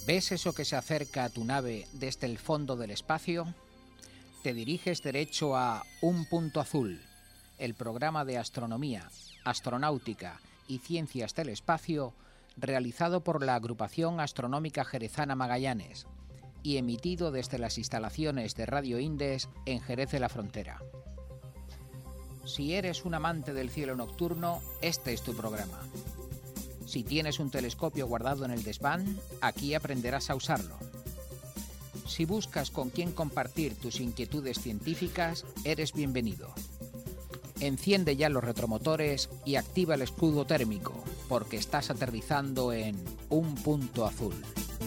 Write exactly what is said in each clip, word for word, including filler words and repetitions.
¿Ves eso que se acerca a tu nave desde el fondo del espacio? Te diriges derecho a Un Punto Azul, el programa de astronomía, astronáutica y ciencias del espacio realizado por la Agrupación Astronómica Jerezana Magallanes y emitido desde las instalaciones de Radio Indes en Jerez de la Frontera. Si eres un amante del cielo nocturno, este es tu programa. Si tienes un telescopio guardado en el desván, aquí aprenderás a usarlo. Si buscas con quién compartir tus inquietudes científicas, eres bienvenido. Enciende ya los retromotores y activa el escudo térmico, porque estás aterrizando en Un Punto Azul.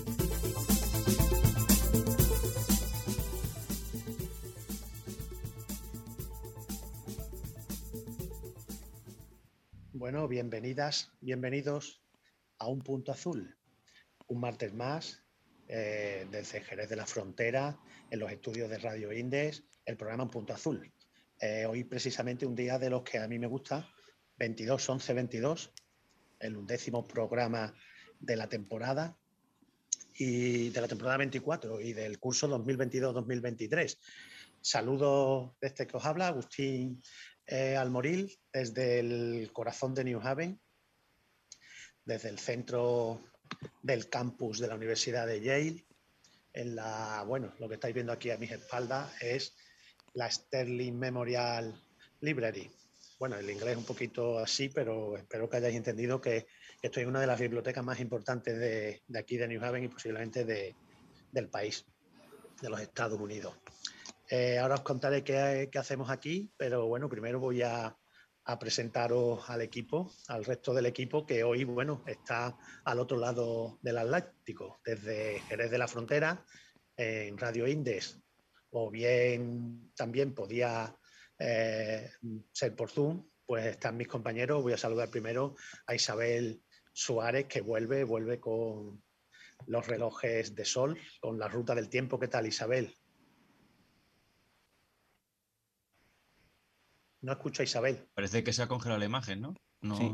Bueno, bienvenidas, bienvenidos a Un Punto Azul. Un martes más, eh, desde Jerez de la Frontera, en los estudios de Radio Indes, el programa Un Punto Azul. Eh, hoy precisamente un día de los que a mí me gusta, veintidós once veintidós, el undécimo programa de la temporada y de la temporada veinticuatro y del curso dos mil veintidós dos mil veintitrés. Saludos desde que os habla, Agustín eh, Almoril, desde el corazón de New Haven, desde el centro del campus de la Universidad de Yale. En la, bueno, lo que estáis viendo aquí a mis espaldas es la Sterling Memorial Library. Bueno, el inglés es un poquito así, pero espero que hayáis entendido que, que estoy en una de las bibliotecas más importantes de, de aquí de New Haven y posiblemente de, del país, de los Estados Unidos. Eh, ahora os contaré qué, qué hacemos aquí, pero bueno, primero voy a, a presentaros al equipo, al resto del equipo que hoy, bueno, está al otro lado del Atlántico, desde Jerez de la Frontera, en Radio Indes, o bien también podía eh, ser por Zoom, pues están mis compañeros. Voy a saludar primero a Isabel Suárez, que vuelve, vuelve con los relojes de sol, con la ruta del tiempo. ¿Qué tal, Isabel? No escucho a Isabel. Parece que se ha congelado la imagen, ¿no? No. Sí.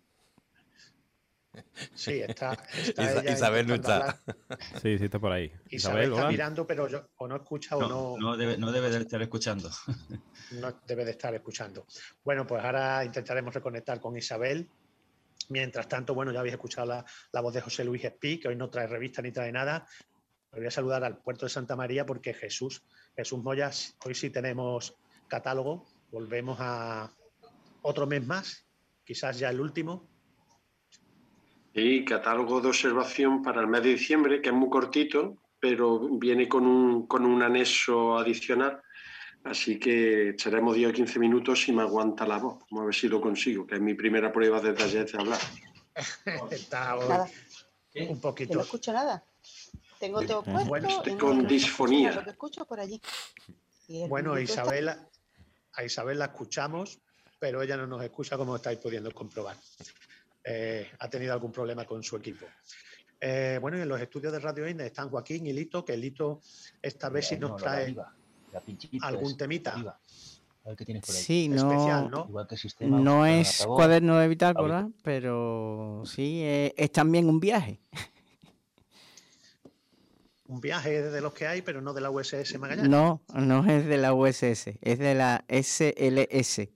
Sí, está, está Isa- ella Isabel no intentando está. hablar. Sí, sí, está por ahí. Isabel, Isabel, está hola. mirando, pero yo, o no escucha o No, no. no debe, no debe de estar escuchando. No debe de estar escuchando. Bueno, pues ahora intentaremos reconectar con Isabel. Mientras tanto, bueno, ya habéis escuchado la, la voz de José Luis Espí, que hoy no trae revista ni trae nada. Me voy a saludar al puerto de Santa María porque Jesús, Jesús Moyas, hoy sí tenemos catálogo. Volvemos a otro mes más, quizás ya el último. Sí, catálogo de observación para el mes de diciembre, que es muy cortito, pero viene con un, con un anexo adicional. Así que echaremos diez o quince minutos si me aguanta la voz. Vamos a ver si lo consigo, que es mi primera prueba desde ayer de hablar. Está hoy Nada, un que poquito. no escucho nada. Tengo todo puesto Bueno, y estoy no, con no se escucha disfonía. nada. Lo que escucho por allí. Y el Bueno, micro está- Isabel, a Isabel la escuchamos, pero ella no nos escucha, como estáis pudiendo comprobar. Eh, ha tenido algún problema con su equipo. Eh, bueno, y en los estudios de Radio Indes están Joaquín y Lito, que Lito esta vez sí Eh, nos no, lo de trae arriba, la pinchito algún es temita arriba. A ver qué tienes por ahí. Sí, especial, no, ¿no? Igual que sistema, no buscar un es altavoz, cuaderno de bitácora, hábito. pero sí, es, es también un viaje. Un viaje de los que hay, pero no de la U S S Magallanes. No, no es de la U S S, es de la S L S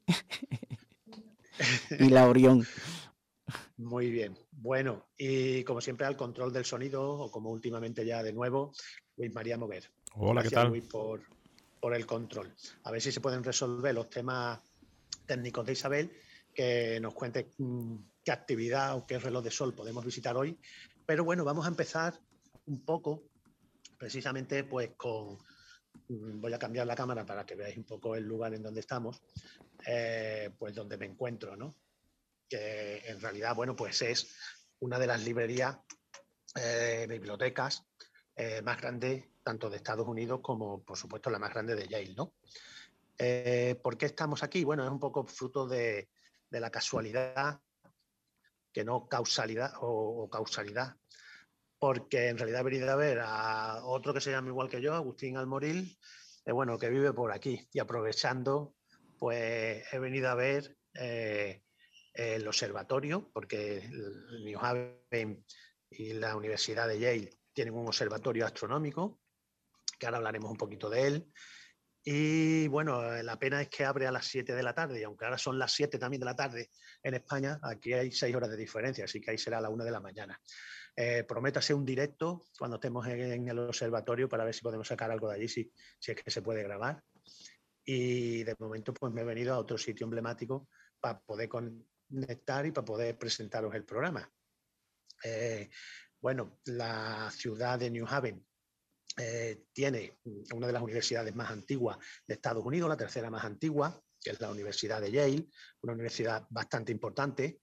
y la Orión. Muy bien. Bueno, y como siempre al control del sonido, o como últimamente ya de nuevo, Luis María Moguer. Hola, ¿qué Gracias, tal? Luis, por, por el control. A ver si se pueden resolver los temas técnicos de Isabel, que nos cuente mmm, qué actividad o qué reloj de sol podemos visitar hoy. Pero bueno, vamos a empezar un poco, precisamente pues con... Voy a cambiar la cámara para que veáis un poco el lugar en donde estamos, eh, pues donde me encuentro, ¿no? Que en realidad, bueno, pues es una de las librerías, eh, bibliotecas eh, más grandes, tanto de Estados Unidos como, por supuesto, la más grande de Yale, ¿no? Eh, ¿Por qué estamos aquí? Bueno, es un poco fruto de, de la casualidad, que no causalidad o, o causalidad, porque en realidad he venido a ver a otro que se llama igual que yo, Agustín Almoril, eh, bueno, que vive por aquí, y aprovechando, pues he venido a ver eh, el observatorio, porque el New Haven y la Universidad de Yale tienen un observatorio astronómico, que ahora hablaremos un poquito de él. Y bueno, la pena es que abre a las siete de la tarde, y aunque ahora son las siete también de la tarde en España, aquí hay seis horas de diferencia, así que ahí será a la una de la mañana. Eh, prométase un directo cuando estemos en, en el observatorio para ver si podemos sacar algo de allí, si, si es que se puede grabar. Y de momento pues me he venido a otro sitio emblemático para poder conectar y para poder presentaros el programa. Eh, bueno, la ciudad de New Haven eh, tiene una de las universidades más antiguas de Estados Unidos, la tercera más antigua, que es la Universidad de Yale, una universidad bastante importante.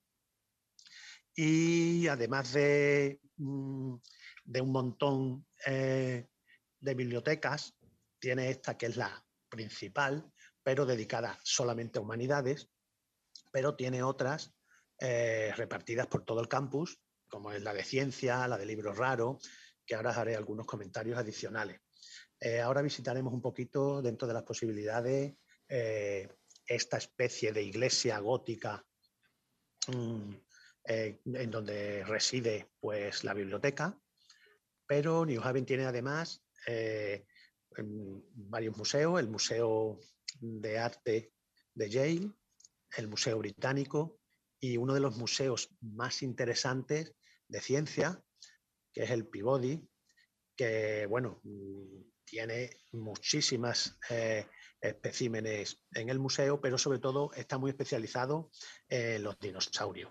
Y además de, de un montón eh, de bibliotecas, tiene esta que es la principal, pero dedicada solamente a humanidades, pero tiene otras eh, repartidas por todo el campus, como es la de ciencia, la de libros raros, que ahora haré algunos comentarios adicionales. Eh, ahora visitaremos un poquito, dentro de las posibilidades, eh, esta especie de iglesia gótica mmm, eh, en donde reside pues, la biblioteca, pero New Haven tiene además eh, varios museos, el Museo de Arte de Yale, el Museo Británico y uno de los museos más interesantes de ciencia, que es el Peabody, que bueno, tiene muchísimas eh, especímenes en el museo, pero sobre todo está muy especializado en los dinosaurios.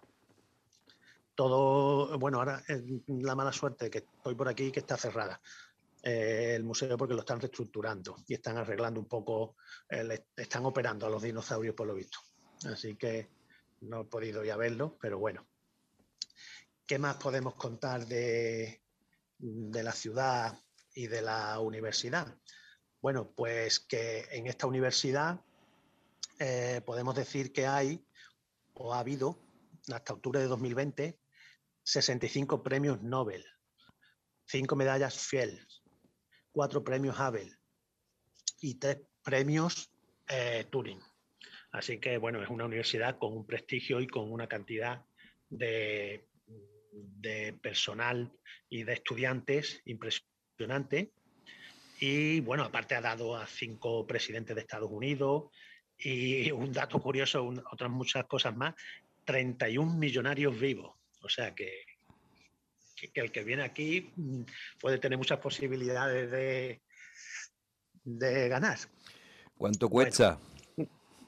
Todo, bueno, ahora la mala suerte de que estoy por aquí, que está cerrada eh, el museo porque lo están reestructurando y están arreglando un poco, eh, le están operando a los dinosaurios por lo visto. Así que no he podido ya verlo, pero bueno. ¿Qué más podemos contar de, de la ciudad y de la universidad? Bueno, pues que en esta universidad eh, podemos decir que hay, o ha habido, hasta octubre de dos mil veinte, sesenta y cinco premios Nobel, cinco medallas Fields, cuatro premios Abel y tres premios eh, Turing. Así que, bueno, es una universidad con un prestigio y con una cantidad de, de personal y de estudiantes impresionante. Y, bueno, aparte ha dado a cinco presidentes de Estados Unidos y un dato curioso, un, otras muchas cosas más, treinta y un millonarios vivos. O sea que, que, que el que viene aquí puede tener muchas posibilidades de, de ganar. ¿Cuánto cuesta? Bueno,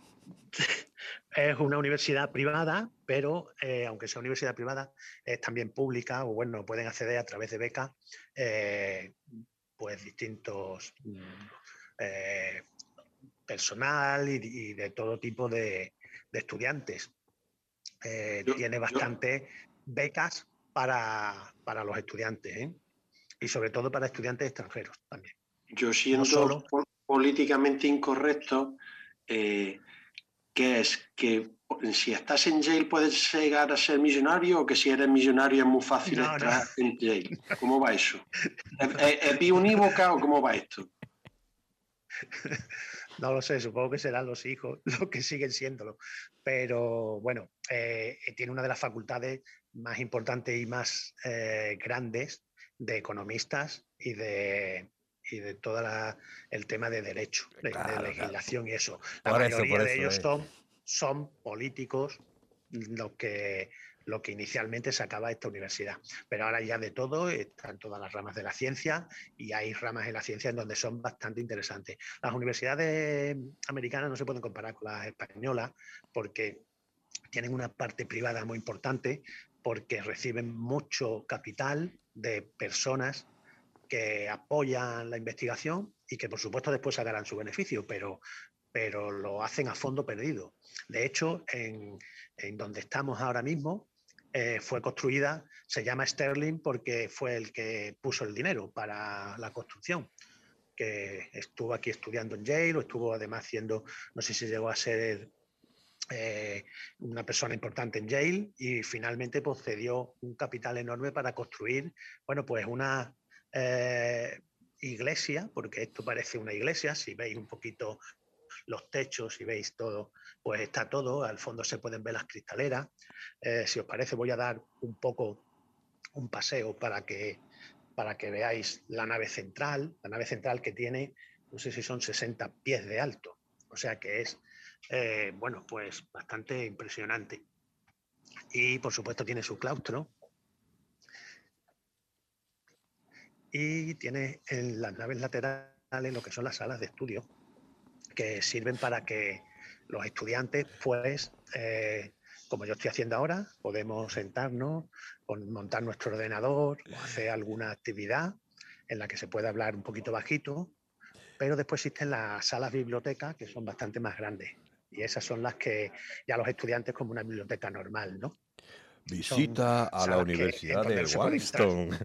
es una universidad privada, pero eh, aunque sea universidad privada, es también pública, o bueno, pueden acceder a través de becas, eh, pues distintos eh, personal y, y de todo tipo de, de estudiantes. Eh, yo, tiene bastante yo... becas para, para los estudiantes, ¿eh? Y sobre todo para estudiantes extranjeros también. Yo siendo no solo... políticamente incorrecto, eh, ¿qué es? ¿Que si estás en Yale puedes llegar a ser millonario o que si eres millonario es muy fácil no, entrar no. en Yale? ¿Cómo va eso? ¿Es, es, es unívoca o cómo va esto? No lo sé, supongo que serán los hijos los que siguen siéndolo. Pero bueno, eh, tiene una de las facultades más importantes y más eh, grandes de economistas y de, y de todo el tema de derecho, de, claro, de legislación claro. Y eso. La por mayoría eso, por de eso, ellos eh. son, son políticos los que, lo que inicialmente sacaba esta universidad. Pero ahora ya de todo, están todas las ramas de la ciencia y hay ramas en la ciencia en donde son bastante interesantes. Las universidades americanas no se pueden comparar con las españolas porque tienen una parte privada muy importante, porque reciben mucho capital de personas que apoyan la investigación y que por supuesto después sacarán su beneficio, pero, pero lo hacen a fondo perdido. De hecho, en, en donde estamos ahora mismo, eh, fue construida, se llama Sterling porque fue el que puso el dinero para la construcción, que estuvo aquí estudiando en Yale, o estuvo además haciendo, no sé si llegó a ser eh, una persona importante en Yale, y finalmente pues, cedió un capital enorme para construir, bueno, pues una eh, iglesia, porque esto parece una iglesia, si veis un poquito los techos, si veis todo, pues está todo, al fondo se pueden ver las cristaleras. Eh, si os parece voy a dar un poco un paseo para que para que veáis la nave central, la nave central que tiene, no sé si son sesenta pies de alto, o sea que es, eh, bueno, pues bastante impresionante. Y por supuesto tiene su claustro y tiene en las naves laterales lo que son las salas de estudio, que sirven para que los estudiantes, pues, eh, como yo estoy haciendo ahora, podemos sentarnos, montar nuestro ordenador o hacer alguna actividad en la que se pueda hablar un poquito bajito, pero después existen las salas bibliotecas que son bastante más grandes y esas son las que ya los estudiantes como una biblioteca normal, ¿no? Visita a la Universidad de Wanston.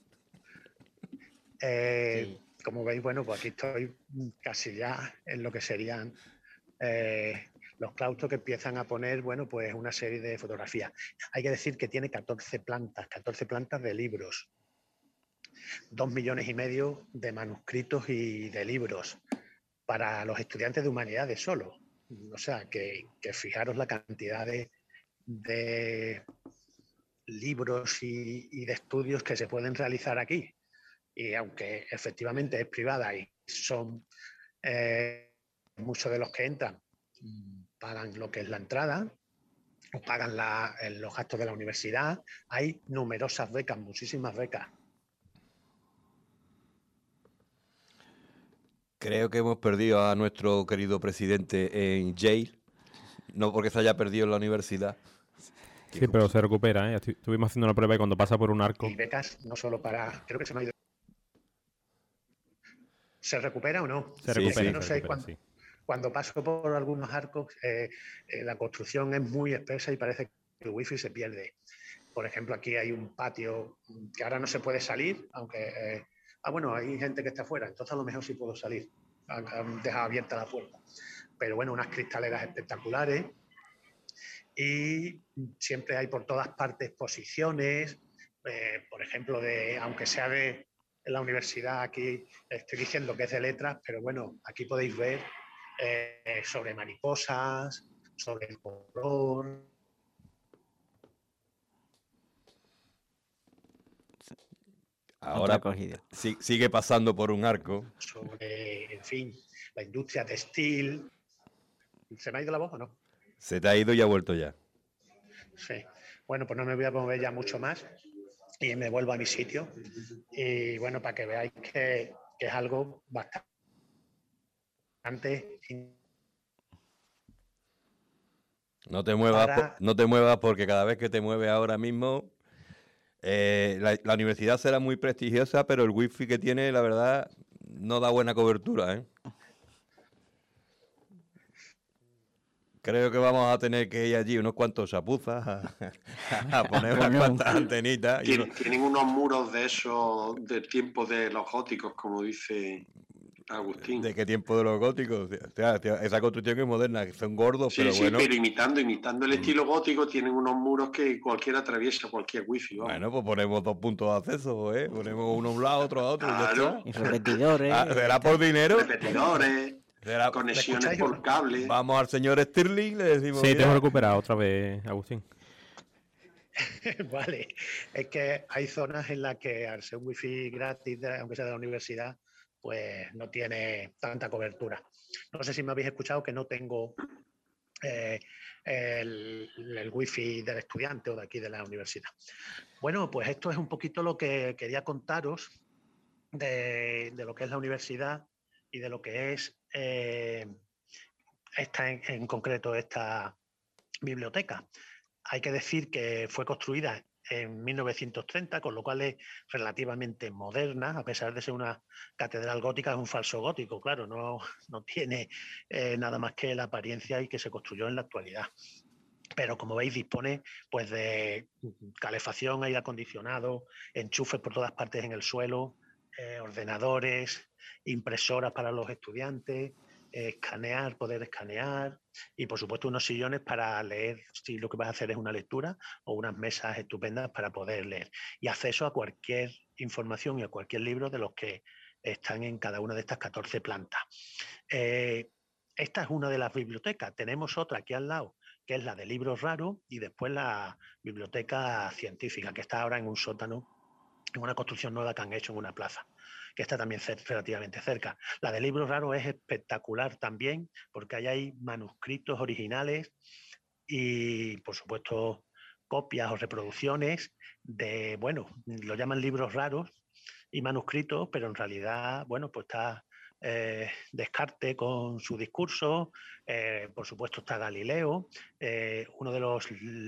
Eh, Sí. Como veis, bueno, pues aquí estoy casi ya en lo que serían eh, los claustros que empiezan a poner, bueno, pues una serie de fotografías. Hay que decir que tiene catorce plantas, catorce plantas de libros, dos millones y medio de manuscritos y de libros para los estudiantes de humanidades solo. O sea, que, que fijaros la cantidad de, de libros y, y de estudios que se pueden realizar aquí. Y aunque efectivamente es privada y son eh, muchos de los que entran pagan lo que es la entrada, o pagan la, los gastos de la universidad, hay numerosas becas, muchísimas becas. Creo que hemos perdido a nuestro querido presidente en Yale, no porque se haya perdido en la universidad. Sí, pero se recupera, ¿eh? Estuvimos haciendo una prueba y cuando pasa por un arco... Y becas no solo para... Creo que se me ha ido... ¿Se recupera o no? Se Sí, recupera, sí. No se sé, recupera, cuando, sí. cuando paso por algunos arcos, eh, eh, la construcción es muy espesa y parece que el wifi se pierde. Por ejemplo, aquí hay un patio que ahora no se puede salir, aunque... Eh, ah, bueno, hay gente que está afuera, entonces a lo mejor sí puedo salir. Han, han dejado abierta la puerta. Pero bueno, unas cristaleras espectaculares y siempre hay por todas partes exposiciones, eh, por ejemplo, de, aunque sea de, de la universidad, aquí estoy diciendo que es de letras, pero bueno, aquí podéis ver eh, sobre mariposas, sobre el color. Ahora sí, sigue pasando por un arco. Sobre, en fin, la industria textil. ¿Se me ha ido la voz o no? Se te ha ido y ha vuelto ya. Sí. Bueno, pues no me voy a mover ya mucho más y me vuelvo a mi sitio. Y bueno, para que veáis que, que es algo bastante... No te muevas, Para... no te muevas porque cada vez que te mueves ahora mismo, eh, la, la universidad será muy prestigiosa, pero el wifi que tiene, la verdad, no da buena cobertura, ¿eh? Creo que vamos a tener que ir allí unos cuantos chapuzas a, a poner unas cuantas antenitas. Tien, unos... Tienen unos muros de esos del tiempo de los góticos, como dice Agustín. ¿De qué tiempo de los góticos? O sea, esa construcción es moderna, que son gordos, sí, pero sí, bueno. Sí, pero imitando, imitando el estilo gótico, tienen unos muros que cualquiera atraviesa, cualquier wifi. Vamos. Bueno, pues ponemos dos puntos de acceso, ¿eh? Ponemos uno a un lado, otro a otro, claro. y ya está. Y repetidores. Ah, ¿será por dinero? Repetidores. ¿Será... Conexiones por cable. Vamos al señor Stirling, le decimos. Sí, te hemos recuperado otra vez, Agustín. Vale, es que hay zonas en las que al ser wifi gratis, de, aunque sea de la universidad, pues no tiene tanta cobertura. No sé si me habéis escuchado que no tengo eh, el, el wifi del estudiante o de aquí de la universidad. Bueno, pues esto es un poquito lo que quería contaros de, de lo que es la universidad y de lo que es eh, esta en, en concreto esta biblioteca. Hay que decir que fue construida en mil novecientos treinta, con lo cual es relativamente moderna, a pesar de ser una catedral gótica, es un falso gótico, claro, no, no tiene eh, nada más que la apariencia y que se construyó en la actualidad. Pero como veis dispone pues de calefacción, aire acondicionado, enchufes por todas partes en el suelo, eh, ordenadores, impresoras para los estudiantes, eh, escanear, poder escanear y por supuesto unos sillones para leer si lo que vas a hacer es una lectura o unas mesas estupendas para poder leer y acceso a cualquier información y a cualquier libro de los que están en cada una de estas catorce plantas. Eh, esta es una de las bibliotecas, tenemos otra aquí al lado que es la de libros raros y después la biblioteca científica que está ahora en un sótano en una construcción nueva que han hecho en una plaza, que está también cer- relativamente cerca. La de Libros Raros es espectacular también, porque ahí hay manuscritos originales y, por supuesto, copias o reproducciones de, bueno, lo llaman libros raros y manuscritos, pero en realidad, bueno, pues está eh, Descartes con su discurso, eh, por supuesto está Galileo, eh, uno de los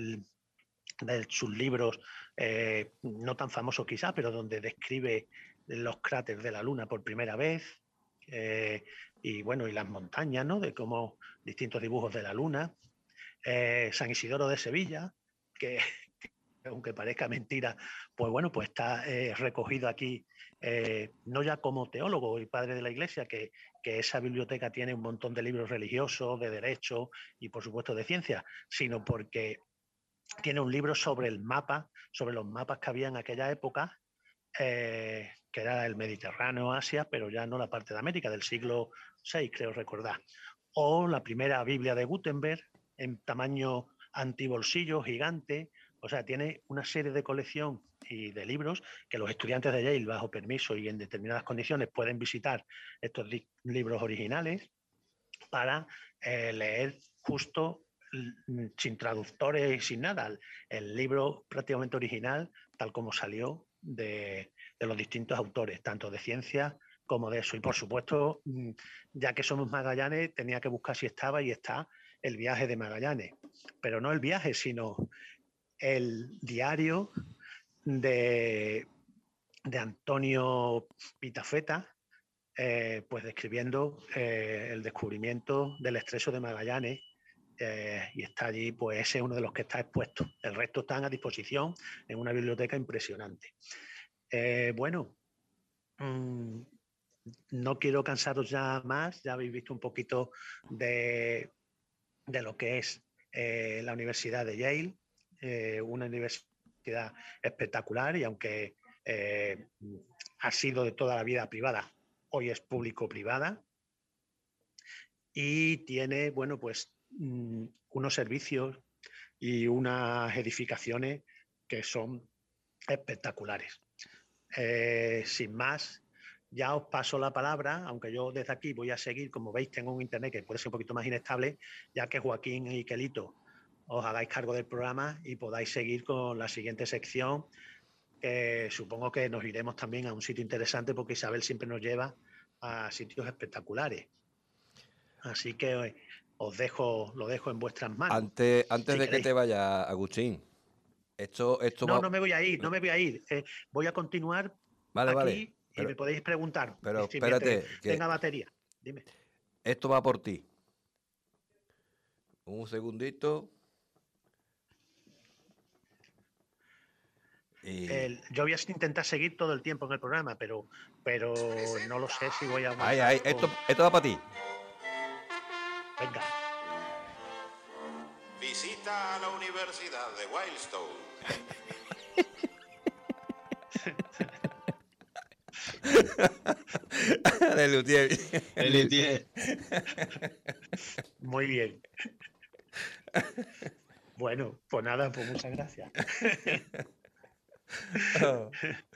de sus libros, eh, no tan famosos quizás, pero donde describe los cráteres de la Luna por primera vez, eh, y bueno, y las montañas, ¿no? De cómo distintos dibujos de la Luna. Eh, San Isidoro de Sevilla, que, que aunque parezca mentira, pues bueno, pues está eh, recogido aquí, eh, no ya como teólogo y padre de la Iglesia, que, que esa biblioteca tiene un montón de libros religiosos, de derecho y por supuesto de ciencia, sino porque tiene un libro sobre el mapa, sobre los mapas que había en aquella época, eh, que era el Mediterráneo, Asia, pero ya no la parte de América, del siglo seis, creo recordar. O la primera Biblia de Gutenberg, en tamaño antibolsillo, gigante. O sea, tiene una serie de colección y de libros que los estudiantes de Yale, bajo permiso y en determinadas condiciones, pueden visitar estos li- libros originales para eh, leer justo sin traductores y sin nada, el, el libro prácticamente original, tal como salió de, de los distintos autores, tanto de ciencia como de eso. Y por supuesto, ya que somos Magallanes, tenía que buscar si estaba y está el viaje de Magallanes. Pero no el viaje, sino el diario de, de Antonio Pitafeta, eh, pues describiendo eh, el descubrimiento del estrecho de Magallanes. Eh, y está allí, pues ese es uno de los que está expuesto. El resto están a disposición en una biblioteca impresionante. Eh, bueno, mmm, no quiero cansaros ya más, ya habéis visto un poquito de, de lo que es eh, la Universidad de Yale, eh, una universidad espectacular y aunque eh, ha sido de toda la vida privada, hoy es público-privada y tiene, bueno, pues unos servicios y unas edificaciones que son espectaculares. Eh, sin más, ya os paso la palabra, aunque yo desde aquí voy a seguir, como veis tengo un internet que puede ser un poquito más inestable, ya que Joaquín y Quelito os hagáis cargo del programa y podáis seguir con la siguiente sección, que supongo que nos iremos también a un sitio interesante porque Isabel siempre nos lleva a sitios espectaculares. Así que os dejo, lo dejo en vuestras manos. Antes, antes si de queréis. que te vaya, Agustín, esto, esto No, va... no me voy a ir, no me voy a ir. Eh, voy a continuar vale, aquí vale, pero, y me podéis preguntar. Pero si espérate, que tenga batería. Dime. Esto va por ti. Un segundito. Y... El, yo voy a intentar seguir todo el tiempo en el programa, pero, pero no lo sé si voy a... Ahí, ahí, con... esto, esto va para ti. Venga. Visita a la Universidad de Wildstone. De Luthier. El Luthier. Muy bien. Bueno, pues nada, pues muchas gracias. Oh.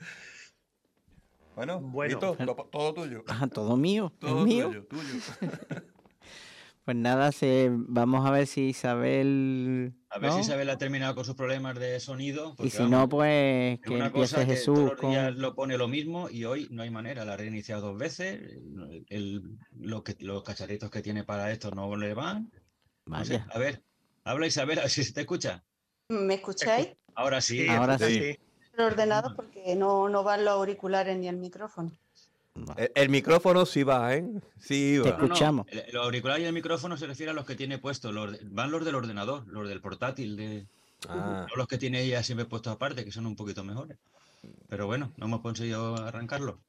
Bueno, bueno Lito, todo, todo tuyo. Ah, todo mío. Todo mío? tuyo, tuyo. Pues nada, se, vamos a ver si Isabel... A ver ¿no? si Isabel ha terminado con sus problemas de sonido. Y si vamos, no, pues que empiece Jesús. Todos los días con... lo pone lo mismo y hoy no hay manera. La ha reiniciado dos veces. El, el, lo que, los cacharritos que tiene para esto no le van. Vaya. No sé, a ver, habla Isabel, a ver si se te escucha. ¿Me escucháis? Ahora sí. sí ahora sí. sí. El ordenador porque no, no van los auriculares ni el micrófono. El, el micrófono sí va, ¿eh? Sí va. Te escuchamos. No, no. El, el auricular y el micrófono se refiere a los que tiene puestos. Los, van los del ordenador, los del portátil. De, ah. No los que tiene ella siempre puestos aparte, que son un poquito mejores. Pero bueno, no hemos conseguido arrancarlo.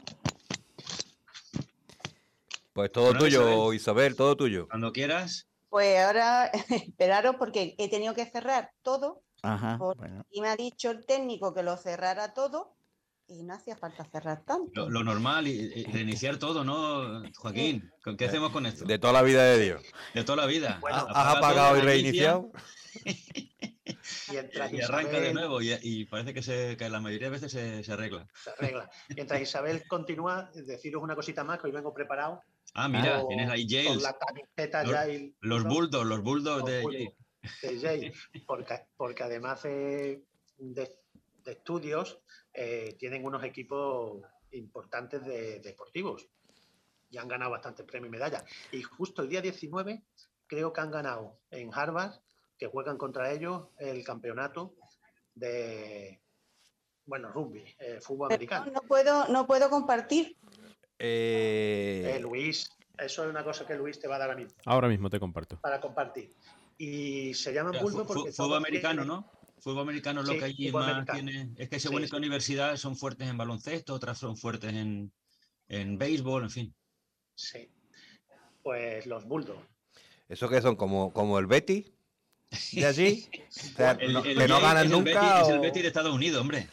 Pues todo bueno, tuyo, Isabel. Isabel, todo tuyo. Cuando quieras. Pues ahora, esperaros porque he tenido que cerrar todo. Ajá, bueno. Y me ha dicho el técnico que lo cerrara todo. Y no hacía falta cerrar tanto. Lo, lo normal, y, y reiniciar todo, ¿no, Joaquín? ¿Qué de, hacemos con esto? De toda la vida de Dios. De toda la vida. Bueno, ¿has apagado y reiniciado? Mientras Y arranca de Isabel- nuevo y, y parece que, se, que la mayoría de veces se, se arregla. Se arregla. Mientras Isabel continúa, deciros una cosita más que hoy vengo preparado. Ah, mira, con, tienes ahí con Jails. la camiseta Los, Jail los uno, bulldogs, los bulldogs los de Bulldogs Yale. de Jail, porque, porque además de, de- de estudios, eh, tienen unos equipos importantes de, deportivos y han ganado bastantes premios y medallas. Y justo el día diecinueve creo que han ganado en Harvard, que juegan contra ellos el campeonato de, bueno, rugby, eh, fútbol americano. No puedo, no puedo compartir. Eh, Eh, Luis, eso es una cosa que Luis te va a dar ahora mismo Ahora mismo te comparto. para compartir. Y se llaman O sea, Bulldog fu- porque fu- fútbol todos americano, tienen- ¿no? Fútbol americano es lo Sí, que allí fútbol más americano. tiene. Es que Sí, según en sí. qué universidad son fuertes en baloncesto, otras son fuertes en, en béisbol, en fin. Sí. Pues los Bulldogs. ¿Eso qué son? ¿Como, como el Betis de allí? O sea, El- no- el que no Yale ganan es el nunca. Betis- Es el o- Betis de Estados Unidos, hombre.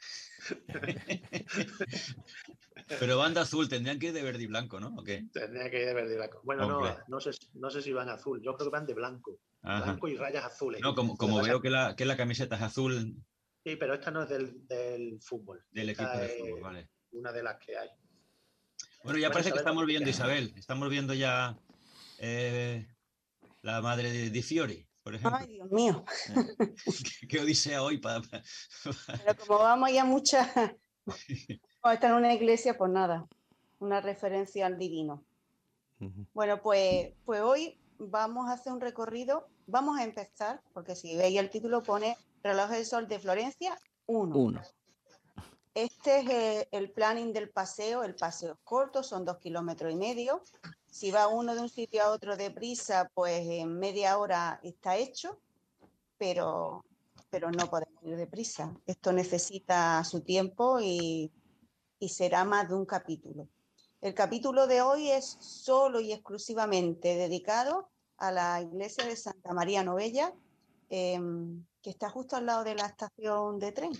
Pero banda azul, tendrían que ir de verde y blanco, ¿no? ¿O qué? Tendría que ir de verde y blanco. Bueno, no, Hombre. no sé, no sé si van azul. Yo creo que van de blanco. Ajá. Blanco y rayas azules. No, como, Lo como que veo pasa- que la, que la camiseta es azul Sí, pero esta no es del, del fútbol. del Esta equipo de es fútbol, vale. una de las que hay. Bueno, ya Bueno, parece que Isabel, estamos cuando viendo, quieras. Isabel, estamos viendo ya eh, la madre de Di Fiori, por ejemplo. Ay, Dios mío. Qué odisea hoy para... Pero como vamos ya muchas, vamos a estar en una iglesia, pues nada, una referencia al divino. Bueno, pues, pues hoy vamos a hacer un recorrido, vamos a empezar, porque si veis el título pone Reloj del Sol de Florencia uno. Uno. Este es eh, el planning del paseo, el paseo es corto, son dos kilómetros y medio. Si va uno de un sitio a otro deprisa, pues en media hora está hecho, pero, pero no podemos ir deprisa. Esto necesita su tiempo y, y será más de un capítulo. El capítulo de hoy es solo y exclusivamente dedicado a la iglesia de Santa María Novella, eh, que está justo al lado de la estación de tren.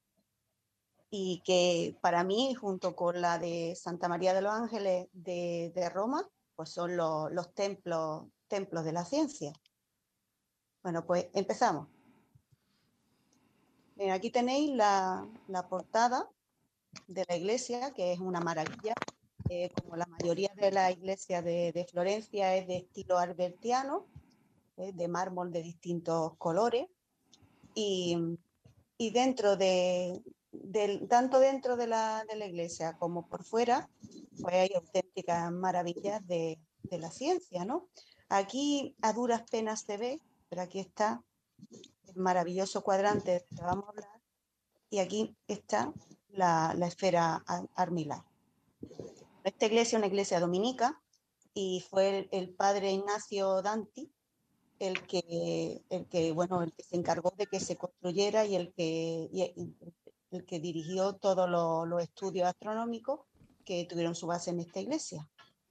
Y que para mí, junto con la de Santa María de los Ángeles de, de Roma, pues son los, los templos, templos de la ciencia. Bueno, pues empezamos. Mira, aquí tenéis la, la portada de la iglesia, que es una maravilla. Eh, como la mayoría de las iglesias de, de Florencia es de estilo albertiano, eh, de mármol de distintos colores. Y, y dentro de, del, tanto dentro de la, de la iglesia como por fuera, pues hay auténticas maravillas de, de la ciencia, ¿no? Aquí a duras penas se ve, pero aquí está el maravilloso cuadrante del que vamos a hablar, y aquí está la, la esfera armilar. Esta iglesia es una iglesia dominica y fue el, el padre Ignacio Danti el que, el que, bueno, el que se encargó de que se construyera y el que, y el que dirigió todos los, los estudios astronómicos que tuvieron su base en esta iglesia.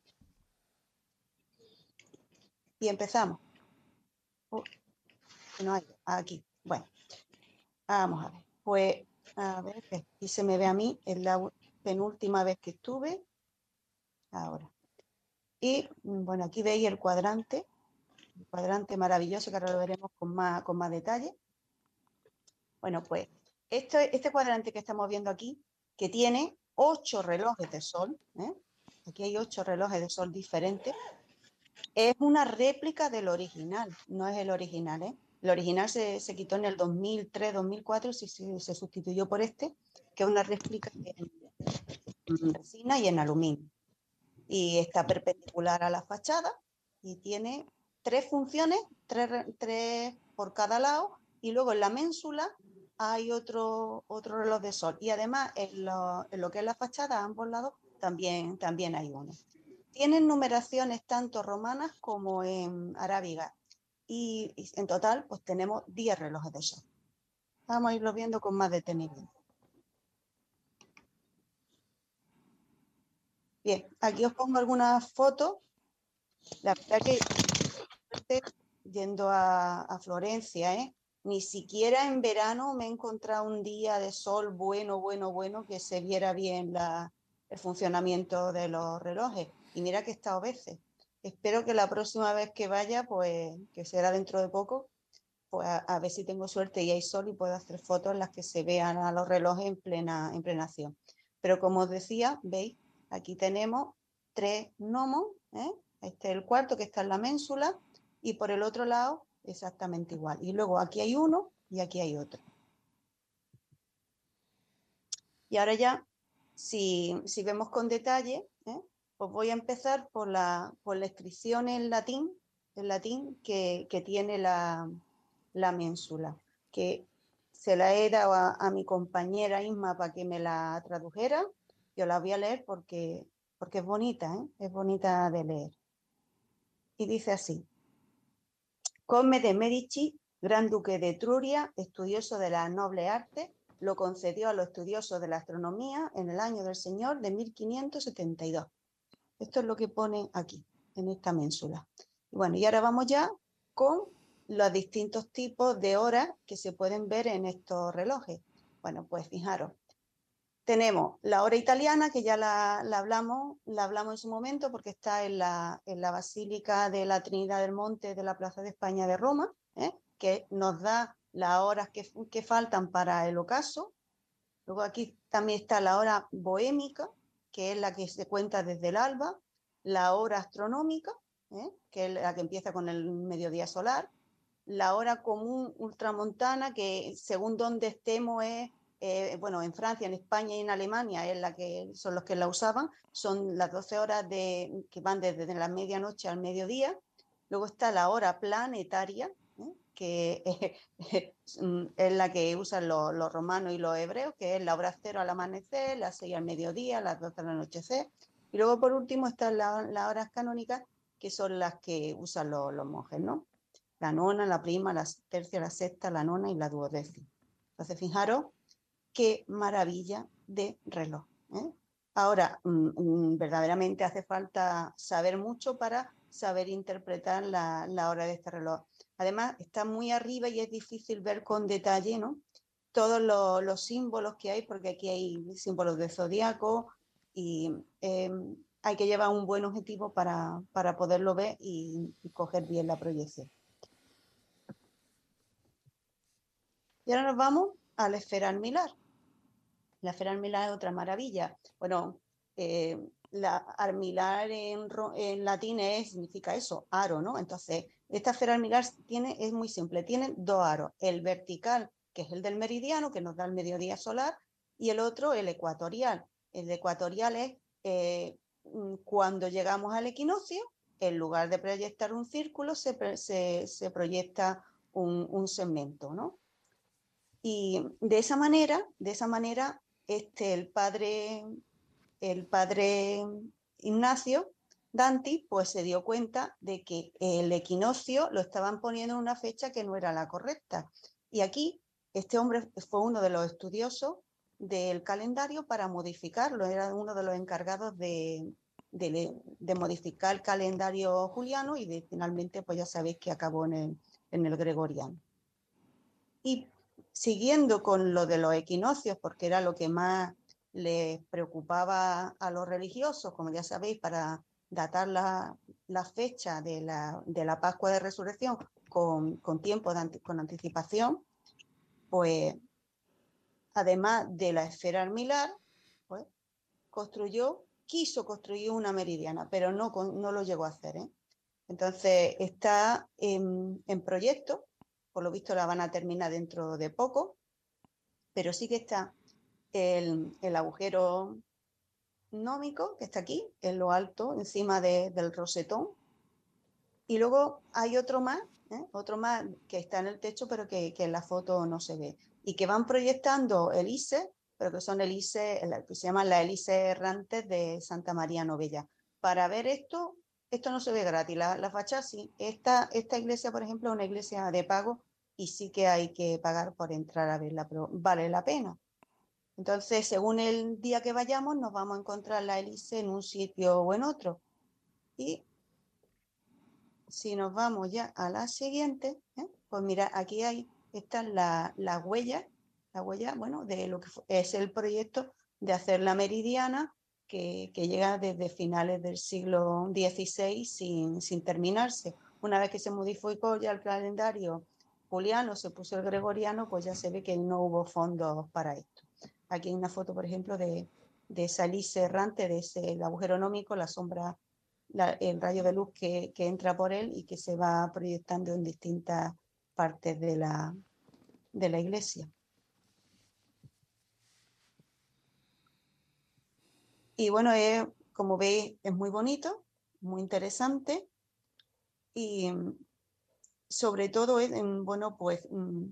Y empezamos. Uh, no hay, aquí. Bueno, vamos a ver. Pues, a ver, aquí se me ve a mí, es la penúltima vez que estuve. Ahora. Y, bueno, aquí veis el cuadrante. El cuadrante maravilloso, que ahora lo veremos con más, con más detalle. Bueno, pues este, este cuadrante que estamos viendo aquí, que tiene ocho relojes de sol, ¿eh? Aquí hay ocho relojes de sol diferentes, es una réplica del original, no es el original, ¿eh? El original se, se quitó en el dos mil tres, dos mil cuatro, y se, se sustituyó por este, que es una réplica en, en resina y en aluminio. Y está perpendicular a la fachada y tiene tres funciones, tres, tres por cada lado, y luego en la ménsula hay otro, otro reloj de sol. Y además en lo, en lo que es la fachada, a ambos lados, también, también hay uno. Tienen numeraciones tanto romanas como en arábiga. Y, y en total, pues tenemos diez relojes de sol. Vamos a irlo viendo con más detenimiento. Bien, aquí os pongo algunas fotos. La verdad que yendo a, a Florencia, ¿eh? Ni siquiera en verano me he encontrado un día de sol bueno, bueno, bueno, que se viera bien la, el funcionamiento de los relojes. Y mira que he estado veces. Espero que la próxima vez que vaya, pues que será dentro de poco, pues a, a ver si tengo suerte y hay sol y puedo hacer fotos en las que se vean a los relojes en plena, en plena acción. Pero como os decía, veis, aquí tenemos tres gnomos, ¿eh? Este es el cuarto que está en la ménsula y por el otro lado exactamente igual. Y luego aquí hay uno y aquí hay otro. Y ahora ya, si, si vemos con detalle, ¿eh? Pues voy a empezar por la, por la inscripción en latín, en latín que, que tiene la, la ménsula, que se la he dado a, a mi compañera Isma para que me la tradujera. Yo la voy a leer porque, porque es bonita, ¿eh? Es bonita de leer. Y dice así: Conde de Medici, gran duque de Etruria, estudioso de las nobles artes, lo concedió a los estudiosos de la astronomía en el año del Señor de mil quinientos setenta y dos. Esto es lo que pone aquí, en esta ménsula. Bueno, y ahora vamos ya con los distintos tipos de horas que se pueden ver en estos relojes. Bueno, pues fijaros, tenemos la hora italiana, que ya la, la, hablamos, la hablamos en su momento porque está en la, en la Basílica de la Trinidad del Monte de la Plaza de España de Roma, ¿eh? Que nos da las horas que, que faltan para el ocaso. Luego aquí también está la hora bohémica, que es la que se cuenta desde el alba, la hora astronómica, ¿eh? Que es la que empieza con el mediodía solar, la hora común ultramontana, que según donde estemos es, eh, bueno, en Francia, en España y en Alemania es la que son los que la usaban, son las doce horas de, que van desde la medianoche al mediodía. Luego está la hora planetaria, ¿eh? Que eh, es la que usan los, los romanos y los hebreos, que es la hora cero al amanecer, las seis al mediodía, las doce al anochecer. Y luego por último están las la horas canónicas, que son las que usan los, los monjes, ¿no? La nona, la prima, la tercia, la sexta, la nona y la duodécima. Entonces, fijaros qué maravilla de reloj, ¿eh? Ahora, mmm, verdaderamente hace falta saber mucho para saber interpretar la, la hora de este reloj. Además, está muy arriba y es difícil ver con detalle, ¿no? Todos los, los símbolos que hay, porque aquí hay símbolos de zodiaco y eh, hay que llevar un buen objetivo para, para poderlo ver y, y coger bien la proyección. Y ahora nos vamos a la esfera armilar. La esfera armilar es otra maravilla. Bueno, eh, la armilar en, en latín es, significa eso, aro, ¿no? Entonces, esta esfera armilar tiene, es muy simple, tiene dos aros, el vertical, que es el del meridiano, que nos da el mediodía solar, y el otro, el ecuatorial. El ecuatorial es eh, cuando llegamos al equinoccio, en lugar de proyectar un círculo, se, se, se proyecta un, un segmento, ¿no? Y de esa manera, de esa manera, este, el padre, el padre Ignacio Danti, pues se dio cuenta de que el equinoccio lo estaban poniendo en una fecha que no era la correcta. Y aquí este hombre fue uno de los estudiosos del calendario para modificarlo, era uno de los encargados de, de, de modificar el calendario juliano y de, finalmente, pues ya sabéis que acabó en el, en el gregoriano. Y siguiendo con lo de los equinoccios, porque era lo que más les preocupaba a los religiosos, como ya sabéis, para datar la, la fecha de la, de la Pascua de Resurrección con, con tiempo, de, con anticipación, pues además de la esfera armilar, pues construyó, quiso construir una meridiana, pero no, no lo llegó a hacer, ¿eh? Entonces está en, en proyecto. Por lo visto la van a terminar dentro de poco, pero sí que está el, el agujero gnómico, que está aquí, en lo alto, encima de, del rosetón. Y luego hay otro más, ¿eh? otro más que está en el techo, pero que, que en la foto no se ve. Y que van proyectando hélices, pero que son hélices, que se llaman las hélices errantes de Santa María Novella. Para ver esto, esto no se ve gratis, la, la fachada sí. Esta, esta iglesia, por ejemplo, es una iglesia de pago y sí que hay que pagar por entrar a verla, pero vale la pena. Entonces, según el día que vayamos, nos vamos a encontrar la hélice en un sitio o en otro. Y si nos vamos ya a la siguiente, ¿eh? Pues mira, aquí hay, están las la huellas, la huella, bueno, de lo que es el proyecto de hacer la meridiana, que, que llega desde finales del siglo dieciséis sin, sin terminarse. Una vez que se modificó ya el calendario Juliano se puso el gregoriano, pues ya se ve que no hubo fondos para esto. Aquí hay una foto, por ejemplo, de, de esa elipse errante, de ese el agujero nómico, la sombra, la, el rayo de luz que, que entra por él y que se va proyectando en distintas partes de la, de la iglesia. Y bueno, es, como veis, es muy bonito, muy interesante y sobre todo es, bueno, pues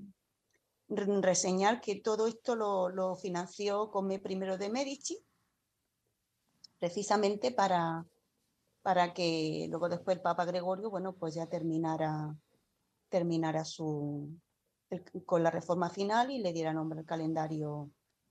reseñar que todo esto lo, lo financió Comé I de Medici, precisamente para, para que luego después el Papa Gregorio, bueno, pues ya terminara, terminara su, el, con la reforma final y le diera nombre al calendario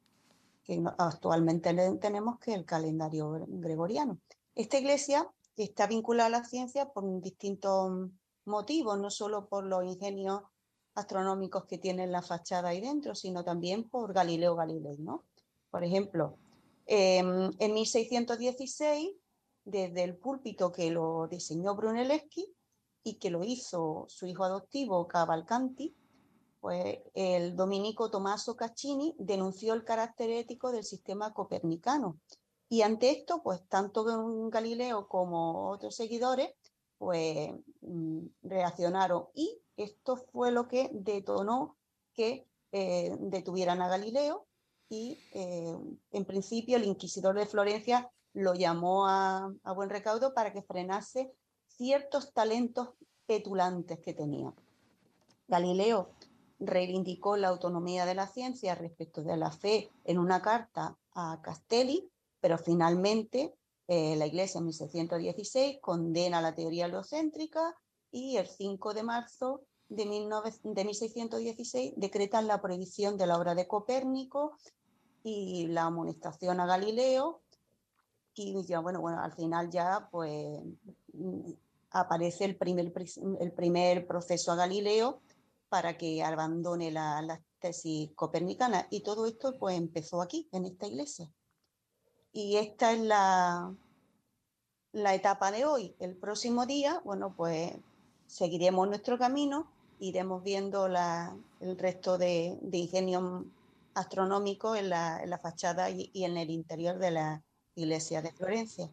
que actualmente tenemos, que es el calendario gregoriano. Esta iglesia está vinculada a la ciencia por distintos motivos, no solo por los ingenios astronómicos que tiene la fachada ahí dentro, sino también por Galileo Galilei, ¿no? Por ejemplo, eh, en mil seiscientos dieciséis, desde el púlpito que lo diseñó Brunelleschi y que lo hizo su hijo adoptivo Cavalcanti, pues el dominico Tommaso Caccini denunció el carácter ético del sistema copernicano. Y ante esto, pues tanto Galileo como otros seguidores, pues reaccionaron. Y esto fue lo que detonó que eh, detuvieran a Galileo y eh, en principio el inquisidor de Florencia lo llamó a, a buen recaudo para que frenase ciertos talentos petulantes que tenía. Galileo reivindicó la autonomía de la ciencia respecto de la fe en una carta a Castelli, pero finalmente eh, la Iglesia en mil seiscientos dieciséis condena la teoría heliocéntrica y el cinco de marzo de, de mil seiscientos dieciséis decretan la prohibición de la obra de Copérnico y la amonestación a Galileo. Y ya, bueno, bueno, al final ya pues aparece el primer, el primer proceso a Galileo para que abandone la, la tesis copernicana. Y todo esto pues empezó aquí, en esta iglesia. Y esta es la, la etapa de hoy. El próximo día, bueno, pues seguiremos nuestro camino, iremos viendo la, el resto de, de ingenios astronómicos en la, en la fachada y, y en el interior de la iglesia de Florencia.